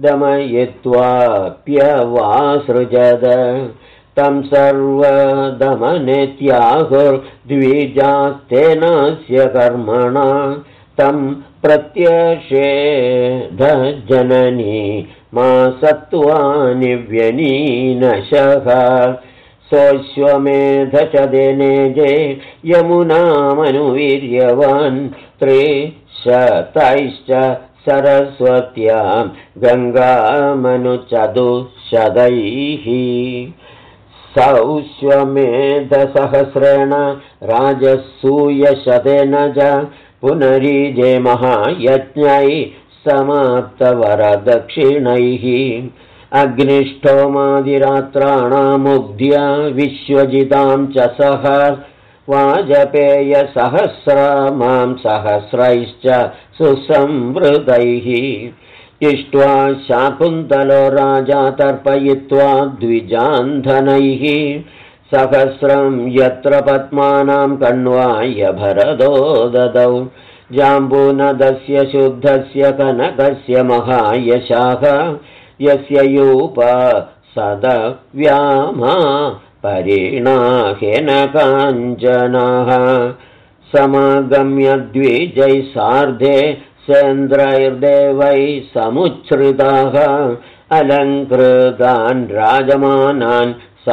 दमयित्वाप्यवासृजद तं सर्वदमनेत्याहुर्द्विजास्तेनस्य कर्मणा तं प्रत्यषेधजननी मा सत्त्वानि व्यनीनशः सोऽश्वमेधचदेनेजे यमुनामनुवीर्यवान् त्रिशतैश्च सरस्वत्यां गङ्गामनुचतुश्शतैः सौश्वमेधसहस्रेण राजसूयशतेन च पुनरीजे महायज्ञैः समाप्तवरदक्षिणैः अग्निष्ठोमादिरात्राणामुग्ध्य विश्वजितां च सह वाजपेयसहस्रामां सहस्रैश्च सुसंवृतैः इष्ट्वा शाकुन्तलो राजा तर्पयित्वा द्विजान्धनैः सहस्रं यत्र पद्मानां कण्वाय भरदो ददौ जाम्बूनदस्य शुद्धस्य कनकस्य महायशाः यस्य यूप सदव्यामा परिणाहेन काञ्चनाः समागम्य द्विजैः सार्धे सेन्द्रैर्देवैः समुच्छ्रिताः अलङ्कृतान् राजमानान्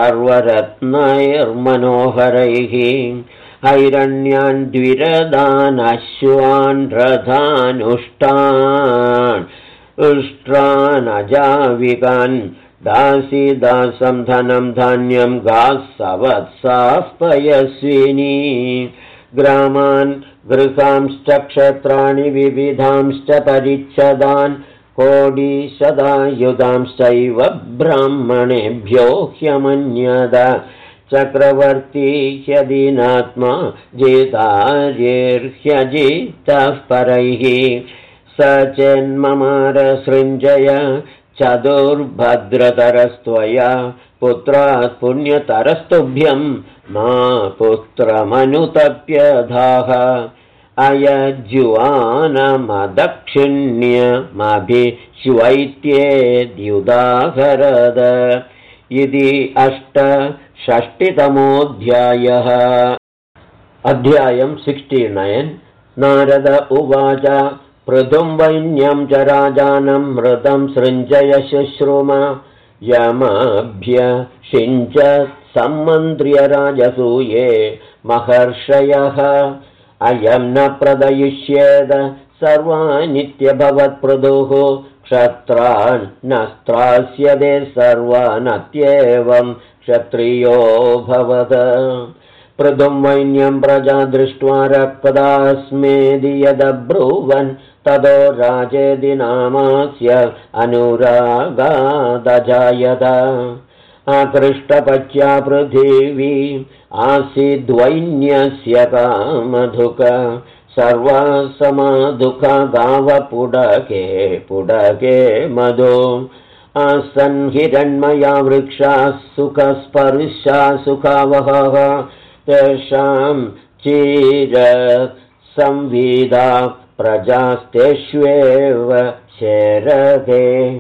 सर्वरत्नैर्मनोहरैः हैरण्यान् द्विरदान् अश्वान् रथानुष्टान् उष्ट्रानजाविकान् दासी दासं धनं धान्यं गास्सवत्साः पयस्विनी ग्रामान् गृहांश्च क्षत्राणि विविधांश्च परिच्छदान् कोटिशदायुधांश्चैव ब्राह्मणेभ्यो ह्यमन्यद चक्रवर्ती ह्यदीनात्मा जितार्येर्ह्यजितः परैः स चेन्ममार सृञ्जय चतुर्भद्रतरस्त्वया पुत्रात् पुण्यतरस्तुभ्यं मा पुत्रमनुतप्यधाः अयज्जुवानमदक्षिण्यमभिश्वैत्येद्युदाहरद इति 68तमोऽध्यायः। अध्यायं 69। नारद उवाच पृथुं वैन्यं च राजानं मृतं सृञ्जय शुश्रुम यमभ्यषिञ्चत् सम्मन्त्र्य राजसूये महर्षयः अयं न प्रदयिष्येद सर्वानित्यभवत्पृथुः क्षत्रान् न स्त्रास्यते सर्वानत्येवं क्षत्रियो भवद पृथुं वैन्यं प्रजा दृष्ट्वा रक्तास्मेदि यदब्रुवन् ततो राजेदि नामास्य अनुरागादजायत आकृष्टपच्या पृथिवी आसीद्वैन्यस्य कामधुक सर्वासमाधुका गावपुडके पुडके मधु आसन् हिरण्मया वृक्षाः सुखस्पर्शा सुखावहः तेषां चिरसंविदा प्रजास्तेष्वेव शेरते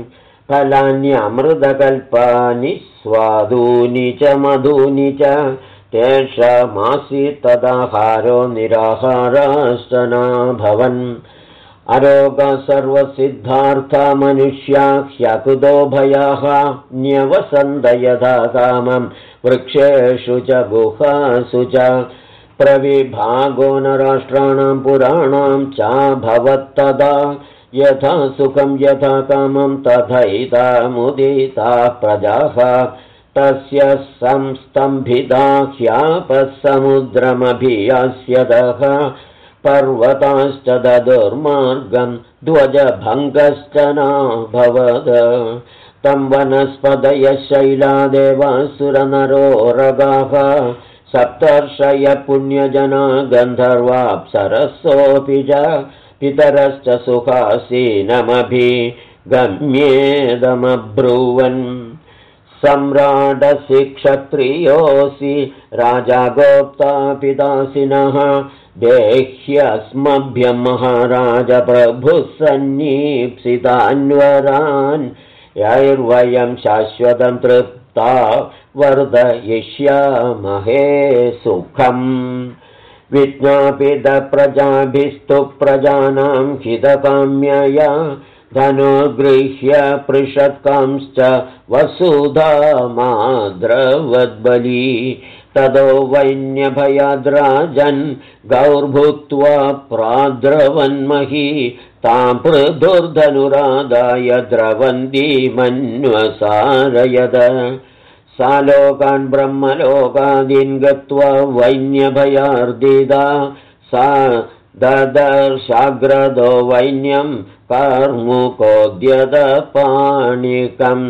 फलान्यमृतकल्पानि स्वादूनि च मधूनि च तेषामासीत् तदाहारो निराहाराश्चना भवन् अरोग सर्वसिद्धार्था मनुष्या ह्यकुतो भयाः न्यवसन्त यथा कामं वृक्षेषु च गुहासु च प्रविभागो नराष्ट्राणां पुराणां चाभवत्तदा यथा सुखं यथा कामं तथैतामुदिता प्रजाः तस्य संस्तम्भिता ह्यापः समुद्रमभियास्यतः पर्वताश्च ददुर्मार्गं ध्वजभङ्गश्च नाभवद तं वनस्पतयः शैलादेवासुरनरोरगाः सप्तर्षय पुण्यजना गन्धर्वाप्सरसोऽपि च पितरश्च सुखासीनमभिगम्येदमब्रुवन् सम्राडसि क्षत्रियोऽसि राजा गोप्ता पितासिनः देह्यस्मभ्यं महाराज प्रभुः सन्नीप्सितान्वरान् यैर्वयं शाश्वतं तृप्ता वर्धयिष्यामहे सुखम् विज्ञापितप्रजाभिस्तु प्रजानां हितकाम्यया धनुर्गृह्य पृषत्कांश्च वसुधामाद्रवद्बली ततो वैन्यभयाद्राजन् गौर्भूत्वा प्राद्रवन्मही तां पृथुर्धनुरादाय द्रवन्तीमन्वसारयद सा लोकान् ब्रह्मलोकादीन् गत्वा वैन्यभयार्दिता सा ददर्शाग्रदो वैन्यं कार्मुकोद्यतपाणिकम्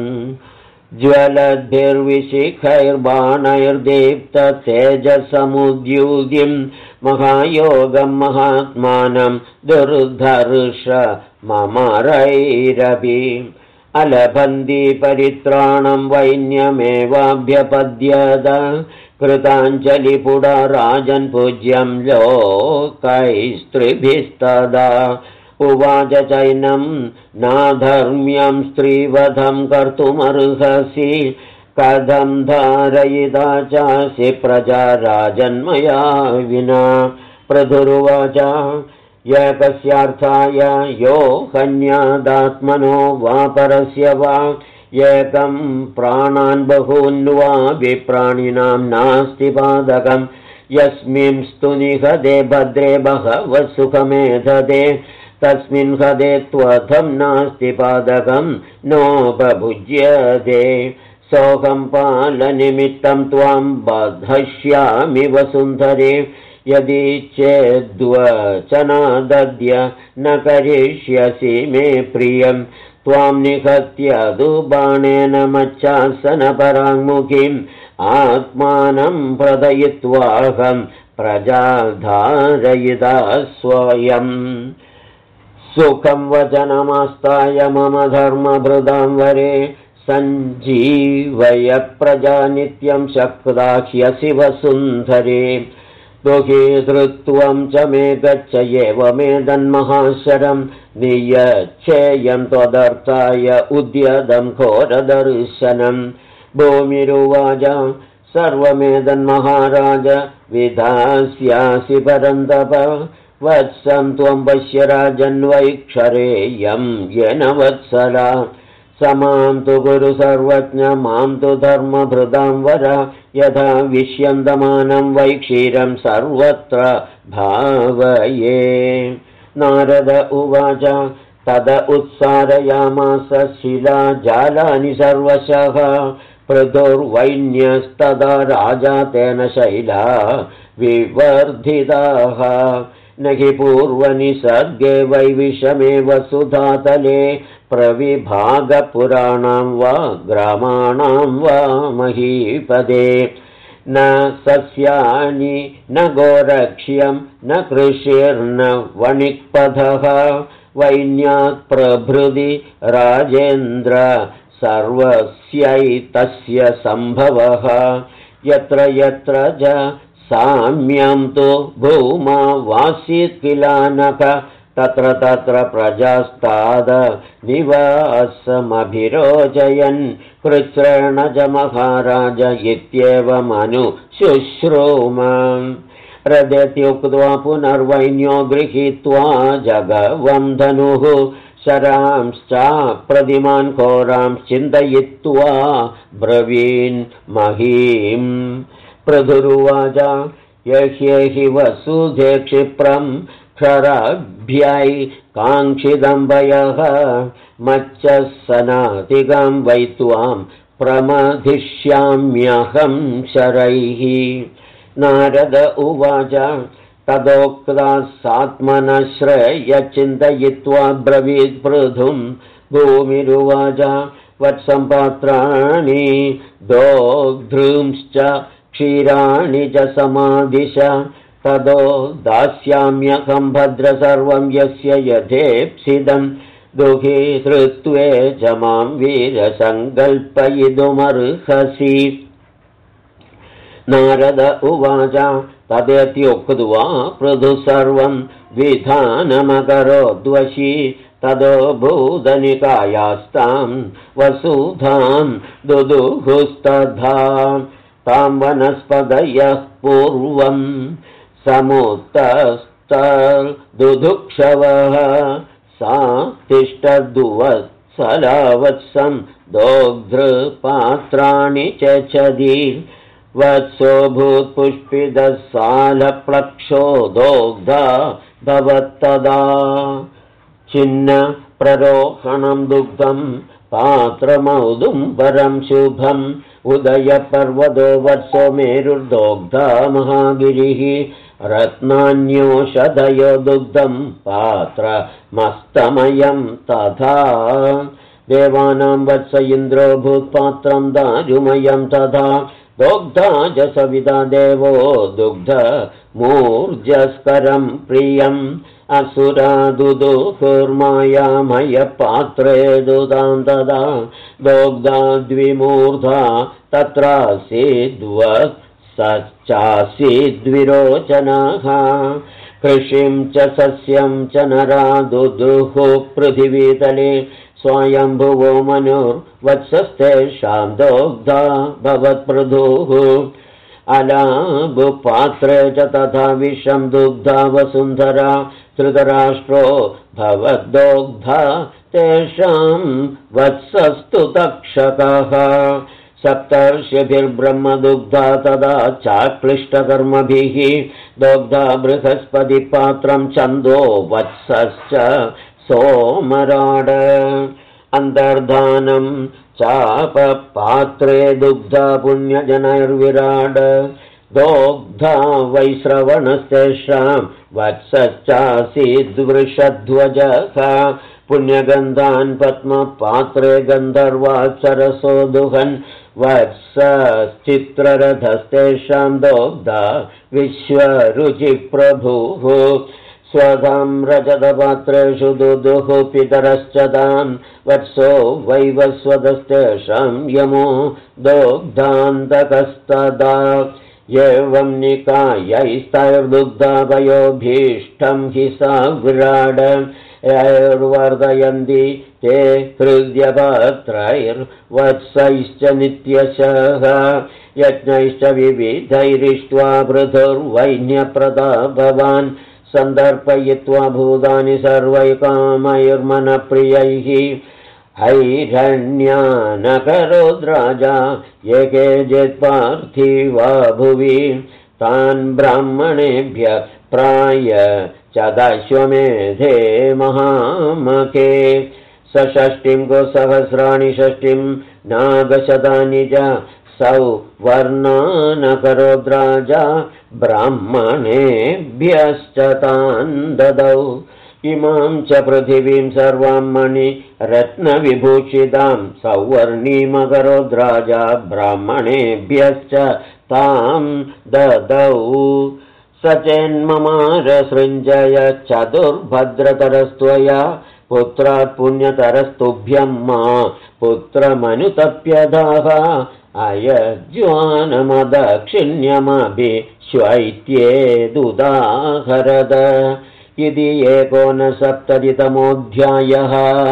ज्वलद्भिर्विशिखैर्बाणैर्दीप्ततेजसमुद्युदिं महायोगं महात्मानं दुर्धर्ष ममरैरपि अलभन्ति परित्राणं वैन्यमेवाभ्यपद्यत कृताञ्जलिपुडा राजन् पूज्यं लोकैस्त्रिभिस्तदा उवाच चैनं नाधर्म्यं स्त्रीवधं कर्तुमर्हसि कथं धारयिता चासि प्रजा राजन्मया विना पृथुरुवाच एकस्यार्थाय यो हन्यादात्मनो वा परस्य वा एकं प्राणान् बहून् वा विप्राणिनां नास्ति पादकम् यस्मिंस्तु निहते भद्रे बहवः सुखमेधते तस्मिन् हदे त्वथं नास्ति पादकं नोपभुज्यते सोऽहं पालनिमित्तं त्वां बध्नष्यामि वसुन्धरे यदि चेद्वचनादद्य न करिष्यसि मे प्रियं त्वां निहत्य दुबाणेन मच्चासनपराङ्मुखीम् आत्मानं प्रदयित्वाहं प्रजाधारयिता स्वयम् सुखं वचनमास्ताय मम धर्मभृदां वरे सञ्जीवय प्रजा नित्यं शक्ताह्यसि वसुन्धरे दुःखीतृत्वं च मे गच्छ एवमेदन्महाशरं नियच्छेयं त्वदर्थाय उद्यतं घोरदर्शनं भूमिरुवाच सर्वमेदन्महाराज विधास्यासि परन्तप वत्सं त्वं पश्य राजन्वैक्षरेयं येन वत्सला समां तु गुरु सर्वज्ञ मां तु धर्मभृदां वर यथा विष्यन्दमानं वैक्षीरं सर्वत्र भावये नारद उवाच तद उत्सारयामास शिलाजालानि सर्वशः पृथुर्वैन्यस्तदा राजा तेन शैला विवर्धिताः न हि पूर्वनिसर्गे वैविषमे वसुधातले प्रविभागपुराणां वा ग्रामाणां वा महीपदे न सस्यानि न गोरक्ष्यं न कृषिर्न वणिक्पथः वैन्यात् प्रभृति राजेन्द्र सर्वस्यैतस्य सम्भवः यत्र यत्र च साम्यं तु भूमा वासीत् किलानक तत्र तत्र प्रजास्ताद निवासमभिरोचयन् कृच्छ्रेण च महाराज इत्येवमनुशुश्रूम रदेत्युक्त्वा पुनर्वैन्यो गृहीत्वा जगवं धनुः शरांश्च प्रतिमान् घोरांश्च चिन्तयित्वा ब्रवीन् महीम् पृथुरुवाच यह्येहि वसुधे क्षिप्रं क्षराभ्यै काङ्क्षितं वयः मच्चसनातिगां वै त्वां प्रमथिष्याम्यहं शरैः नारद उवाच तदोक्ता सात्मनः श्रेयश्चिन्तयित्वा ब्रवीत् पृथुं भूमिरुवाच वत्सम्पात्राणि दोग्ध्रुंश्च क्षीराणि च समादिश तदो दास्याम्यहं भद्र सर्वं यस्य यथेप्सितं दुःखी धृत्वे च मां वीरसङ्कल्पयितुमर्हसि नारद उवाच तदेत्युक्त्वा पृथु सर्वं विधानमकरोद्वशी तदो भूतनिकायास्तां वसुधां दुदुहुस्तथा तां वनस्पतयः पूर्वं समुत्तस्तदुधुक्षवः सा तिष्ठद्वत्सलावत्सं दोग्धृपात्राणि चचदि वत्सो भूत्पुष्पितः सालप्लक्षो दोग्धा भवत्तदा छिन्न प्ररोहणं दुग्धं पात्रमौदुम्बरं शुभम् उदयपर्वतो वत्सो मेरुर्दोग्धा महागिरिः रत्नान्योषधयो दुग्धं पात्रमस्तमयं तथा देवानां वत्स इन्द्रो भूत्पात्रं दारुमयं तथा दोग्धा च सविता देवो दुग्ध मूर्जस्करं प्रियम् असुरा दुदुहुर्मायामय पात्रे दुदां तदा दोग्धा द्विमूर्धा तत्रासीद्वत्सश्चासीद्विरोचनाः कृषिं च सस्यं च नरा दुदुः पृथिवीतले स्वयंभुवो मनुर्वत्सस्तेषां दोग्धा भवत्पृथुः अलाभुपात्रे च तथा विषं दुग्धा वसुन्धरा धृतराष्ट्रो भवद्दोग्धा तेषां वत्सस्तु तक्षकः सप्तर्षिभिर्ब्रह्मदुग्धा तदा चाक्लिष्टकर्मभिः दोग्धा बृहस्पतिपात्रं छन्दो वत्सश्च सोमराड अन्तर्धानं चापपात्रे दुग्धा पुण्यजनैर्विराड दोग्धा वैश्रवणस्तेषां वत्सश्चासीद्वृषध्वजः पुण्यगन्धान् पद्मपात्रे गन्धर्वात्सरसो दुहन् वत्सश्चित्ररथस्तेषां दोग्धा विश्वरुचिप्रभुः स्वधां रजतपात्रेषु दुदुः पितरश्च तान् वत्सो वैवस्वतस्तेषां यमो दोग्धान्तकस्तदा एवं निकायैस्तैर्दुग्धाभयोभीष्टं हि सा विराड यैर्वर्धयन्ति ते हृद्यपात्रैर्वत्सैश्च नित्यशः यज्ञैश्च विविधैरिष्ट्वा पृथुर्वैन्यप्रतापवान् सन्दर्पयित्वा भूतानि सर्वैकामैर्मनप्रियैः हैरण्यानकरोद्राजा एके जेत्पार्थिवा भुवि तान् ब्राह्मणेभ्य प्राय चदाश्वमेधे महामके सषष्टिं गोसहस्राणि षष्टिं नागशतानि च सौवर्णानकरोद्राजा ब्राह्मणेभ्यश्च तान् ददौ इमां च पृथिवीं सर्वां मणिरत्नविभूषितां सौवर्णीमकरोद्राजा ब्राह्मणेभ्यश्च तां ददौ स चेन्ममारसृञ्जय चतुर्भद्रतरस्त्वया पुत्रात् पुण्यतरस्तुभ्यं मा पुत्रमनुतप्यदाः अयज्वानमदक्षिण्यमभिश्वैत्येदुदाहरद इति 69तमोऽध्यायः।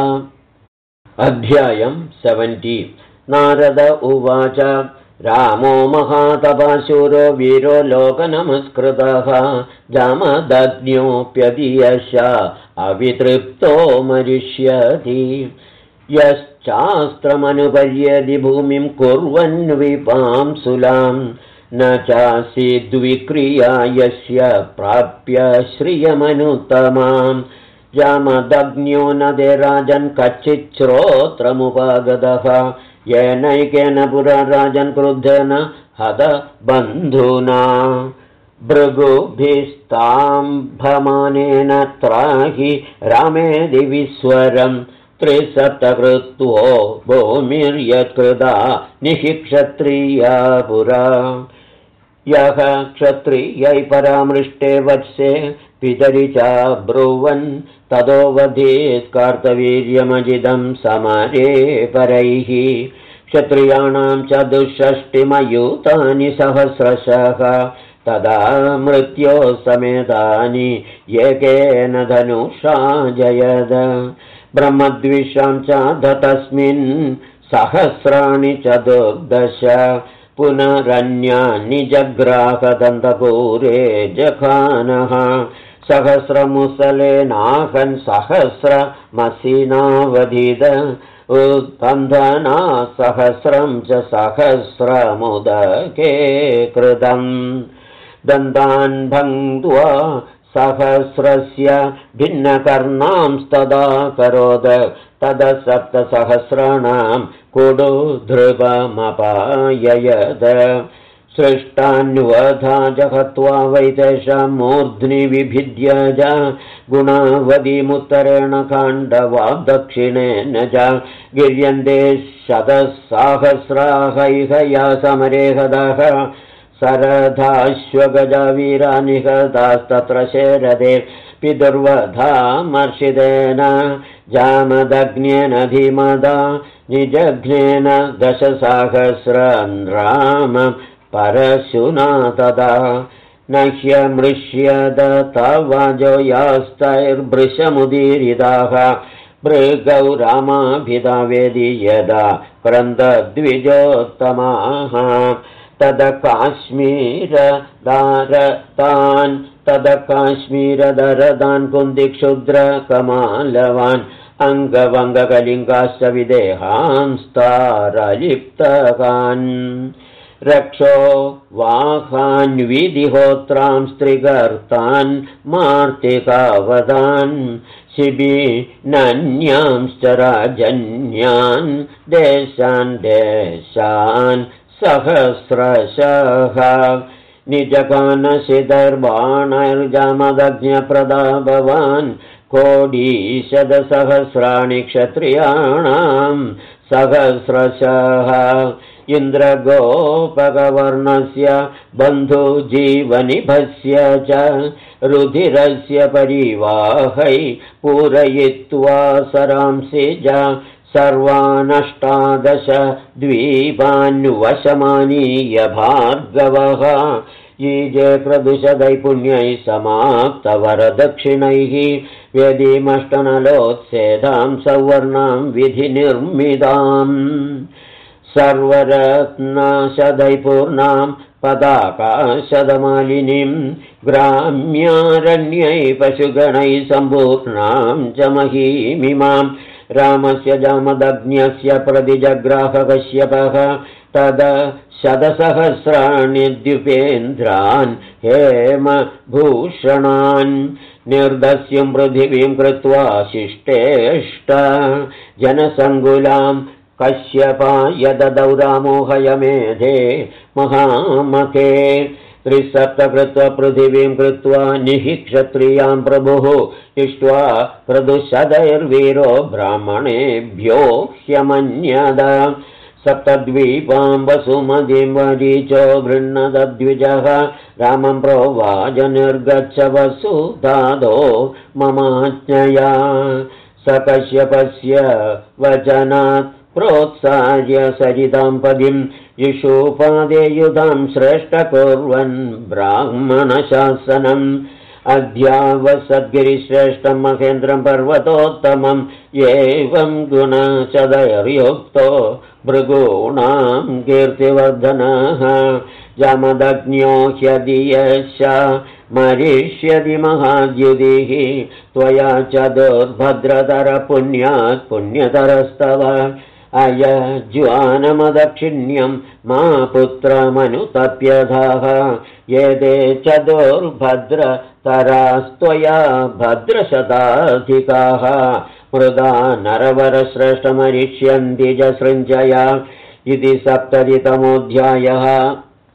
अध्यायं 70। नारद उवाच रामो महातपशूरो वीरो लोकनमस्कृतः जामदग्न्योऽप्यधियश अवितृप्तो मरिष्यति यश्चास्त्रमनुपर्यदि भूमिं कुर्वन् विपांसुलां न चासीद्विक्रिया यस्य प्राप्य श्रियमनुत्तमां जामदग्न्यो नदे राजन् कच्चित् श्रोत्रमुपागतः येनैकेन पुरा राजन् क्रुद्धेन हत बन्धुना भृगुभिस्ताम्भमानेन त्राहि रामेदि विस्वरम् त्रिसप्तकृत्वो भूमिर्यत्कृता निःक्षत्रिया पुरा यः क्षत्रियै परामृष्टे वत्से पितरि च ब्रुवन् ततो वधेत् कार्तवीर्यमजिदं समरे परैः क्षत्रियाणां चतुष्षष्टिमयूतानि सहस्रशः तदा मृत्यो समेतानि एकेन धनुषा जयद ब्रह्मद्विषां च दतस्मिन् सहस्राणि चतुर्दश पुनरन्यानि जग्राहदन्तपुरे जखानः सहस्रमुसलेनाहन् सहस्रमसिनावधिद उत्बन्धना सहस्रं च सहस्रमुदके कृतम् दन्तान् भङ्क्त्वा सहस्रस्य भिन्नकर्णांस्तदा करोद तदा सप्तसहस्राणां कुडुध्रुवमपाययद सृष्टान्वधा जहत्वा वैतेषां मूर्ध्नि विभिद्य च गुणावधिमुत्तरेण खाण्डवा दक्षिणेन च गिर्यन्ते शतसहस्राहैहया समरे हदः सरधाश्वगजवीरा निहतास्तत्र शेरदे पितुर्वधामर्षितेन जामदग्न्येन धीमदा निजघ्नेन दशसहस्रं राम परशुना तदा न ह्यमृष्यद तवाजो यास्तैर्भृशमुदीरिताः भृगौ रामाभिधा वेदि यदा क्रन्दद्विजोत्तमाः तद काश्मीरदारतान् कुन्दिक्षुद्रकमालवान् अङ्गवङ्गकलिङ्गाश्च विदेहांस्तारलिप्तकान् रक्षो वाहान्विधिहोत्रां स्त्रिगर्तान् मार्तिकावदान् शिबिनन्यांश्च राजन्यान् देशान् सहस्रशः निजकानशिदर्बाणैर्जमदज्ञप्रदा कोडीशदसहस्राणि क्षत्रियाणां सहस्रशः इन्द्रगोपकवर्णस्य बन्धुजीवनिभस्य च रुधिरस्य परिवाहै पूरयित्वा सरांसि च सर्वानष्टादश द्वीपान्वशमानीय भार्गवः ईजे प्रदुषदै पुण्यैः समाप्तवरदक्षिणैः व्यदीमष्टनलोत्सेदां सवर्णां विधिनिर्मिताम् सर्वरत्नशदैपूर्णां पदाकाशदमालिनीं ग्राम्यारण्यै पशुगणैः सम्पूर्णां च महीमिमां रामस्य जामदग्न्यस्य प्रतिजग्राहकश्यपः तद शतसहस्राणि द्युपेन्द्रान् हेमभूषणान् निर्दस्युं पृथिवीं कृत्वा शिष्टेष्ट जनसङ्कुलां कश्यपाय ददौ रामो हयमेधे महामखे त्रिसप्त कृत्वा पृथिवीं कृत्वा निहि क्षत्रियां प्रभुः इष्ट्वा प्रदुषदैर्वीरो ब्राह्मणेभ्यो ह्यमन्यद सप्तद्वीपां वसुमतीं वरीचो गृह्णदद्विजः रामं प्रोवाच निर्गच्छ वसुधादो ममाज्ञया स कश्यपस्य वचनात् प्रोत्साह्य सरितां पदिं इषूपादेयुधां श्रेष्ठ कुर्वन् ब्राह्मणशासनम् अध्यावसद्गिरिश्रेष्ठं महेन्द्रं पर्वतोत्तमं एवं गुणचदैर्युक्तो भृगूणां कीर्तिवर्धनः जमदग्न्यो ह्यदीयश्च मरिष्यति महाद्युतिः त्वया च दुर्भद्रतरपुण्यात् पुण्यतरस्तव अयज्वानमदक्षिण्यं मा पुत्रमनुतप्यथः एते चतुर्भद्रतरास्त्वया भद्रशताधिकाः मृदा नरवरश्रेष्ठमरिष्यन्ति च सृञ्जया इति 70तमोऽध्यायः।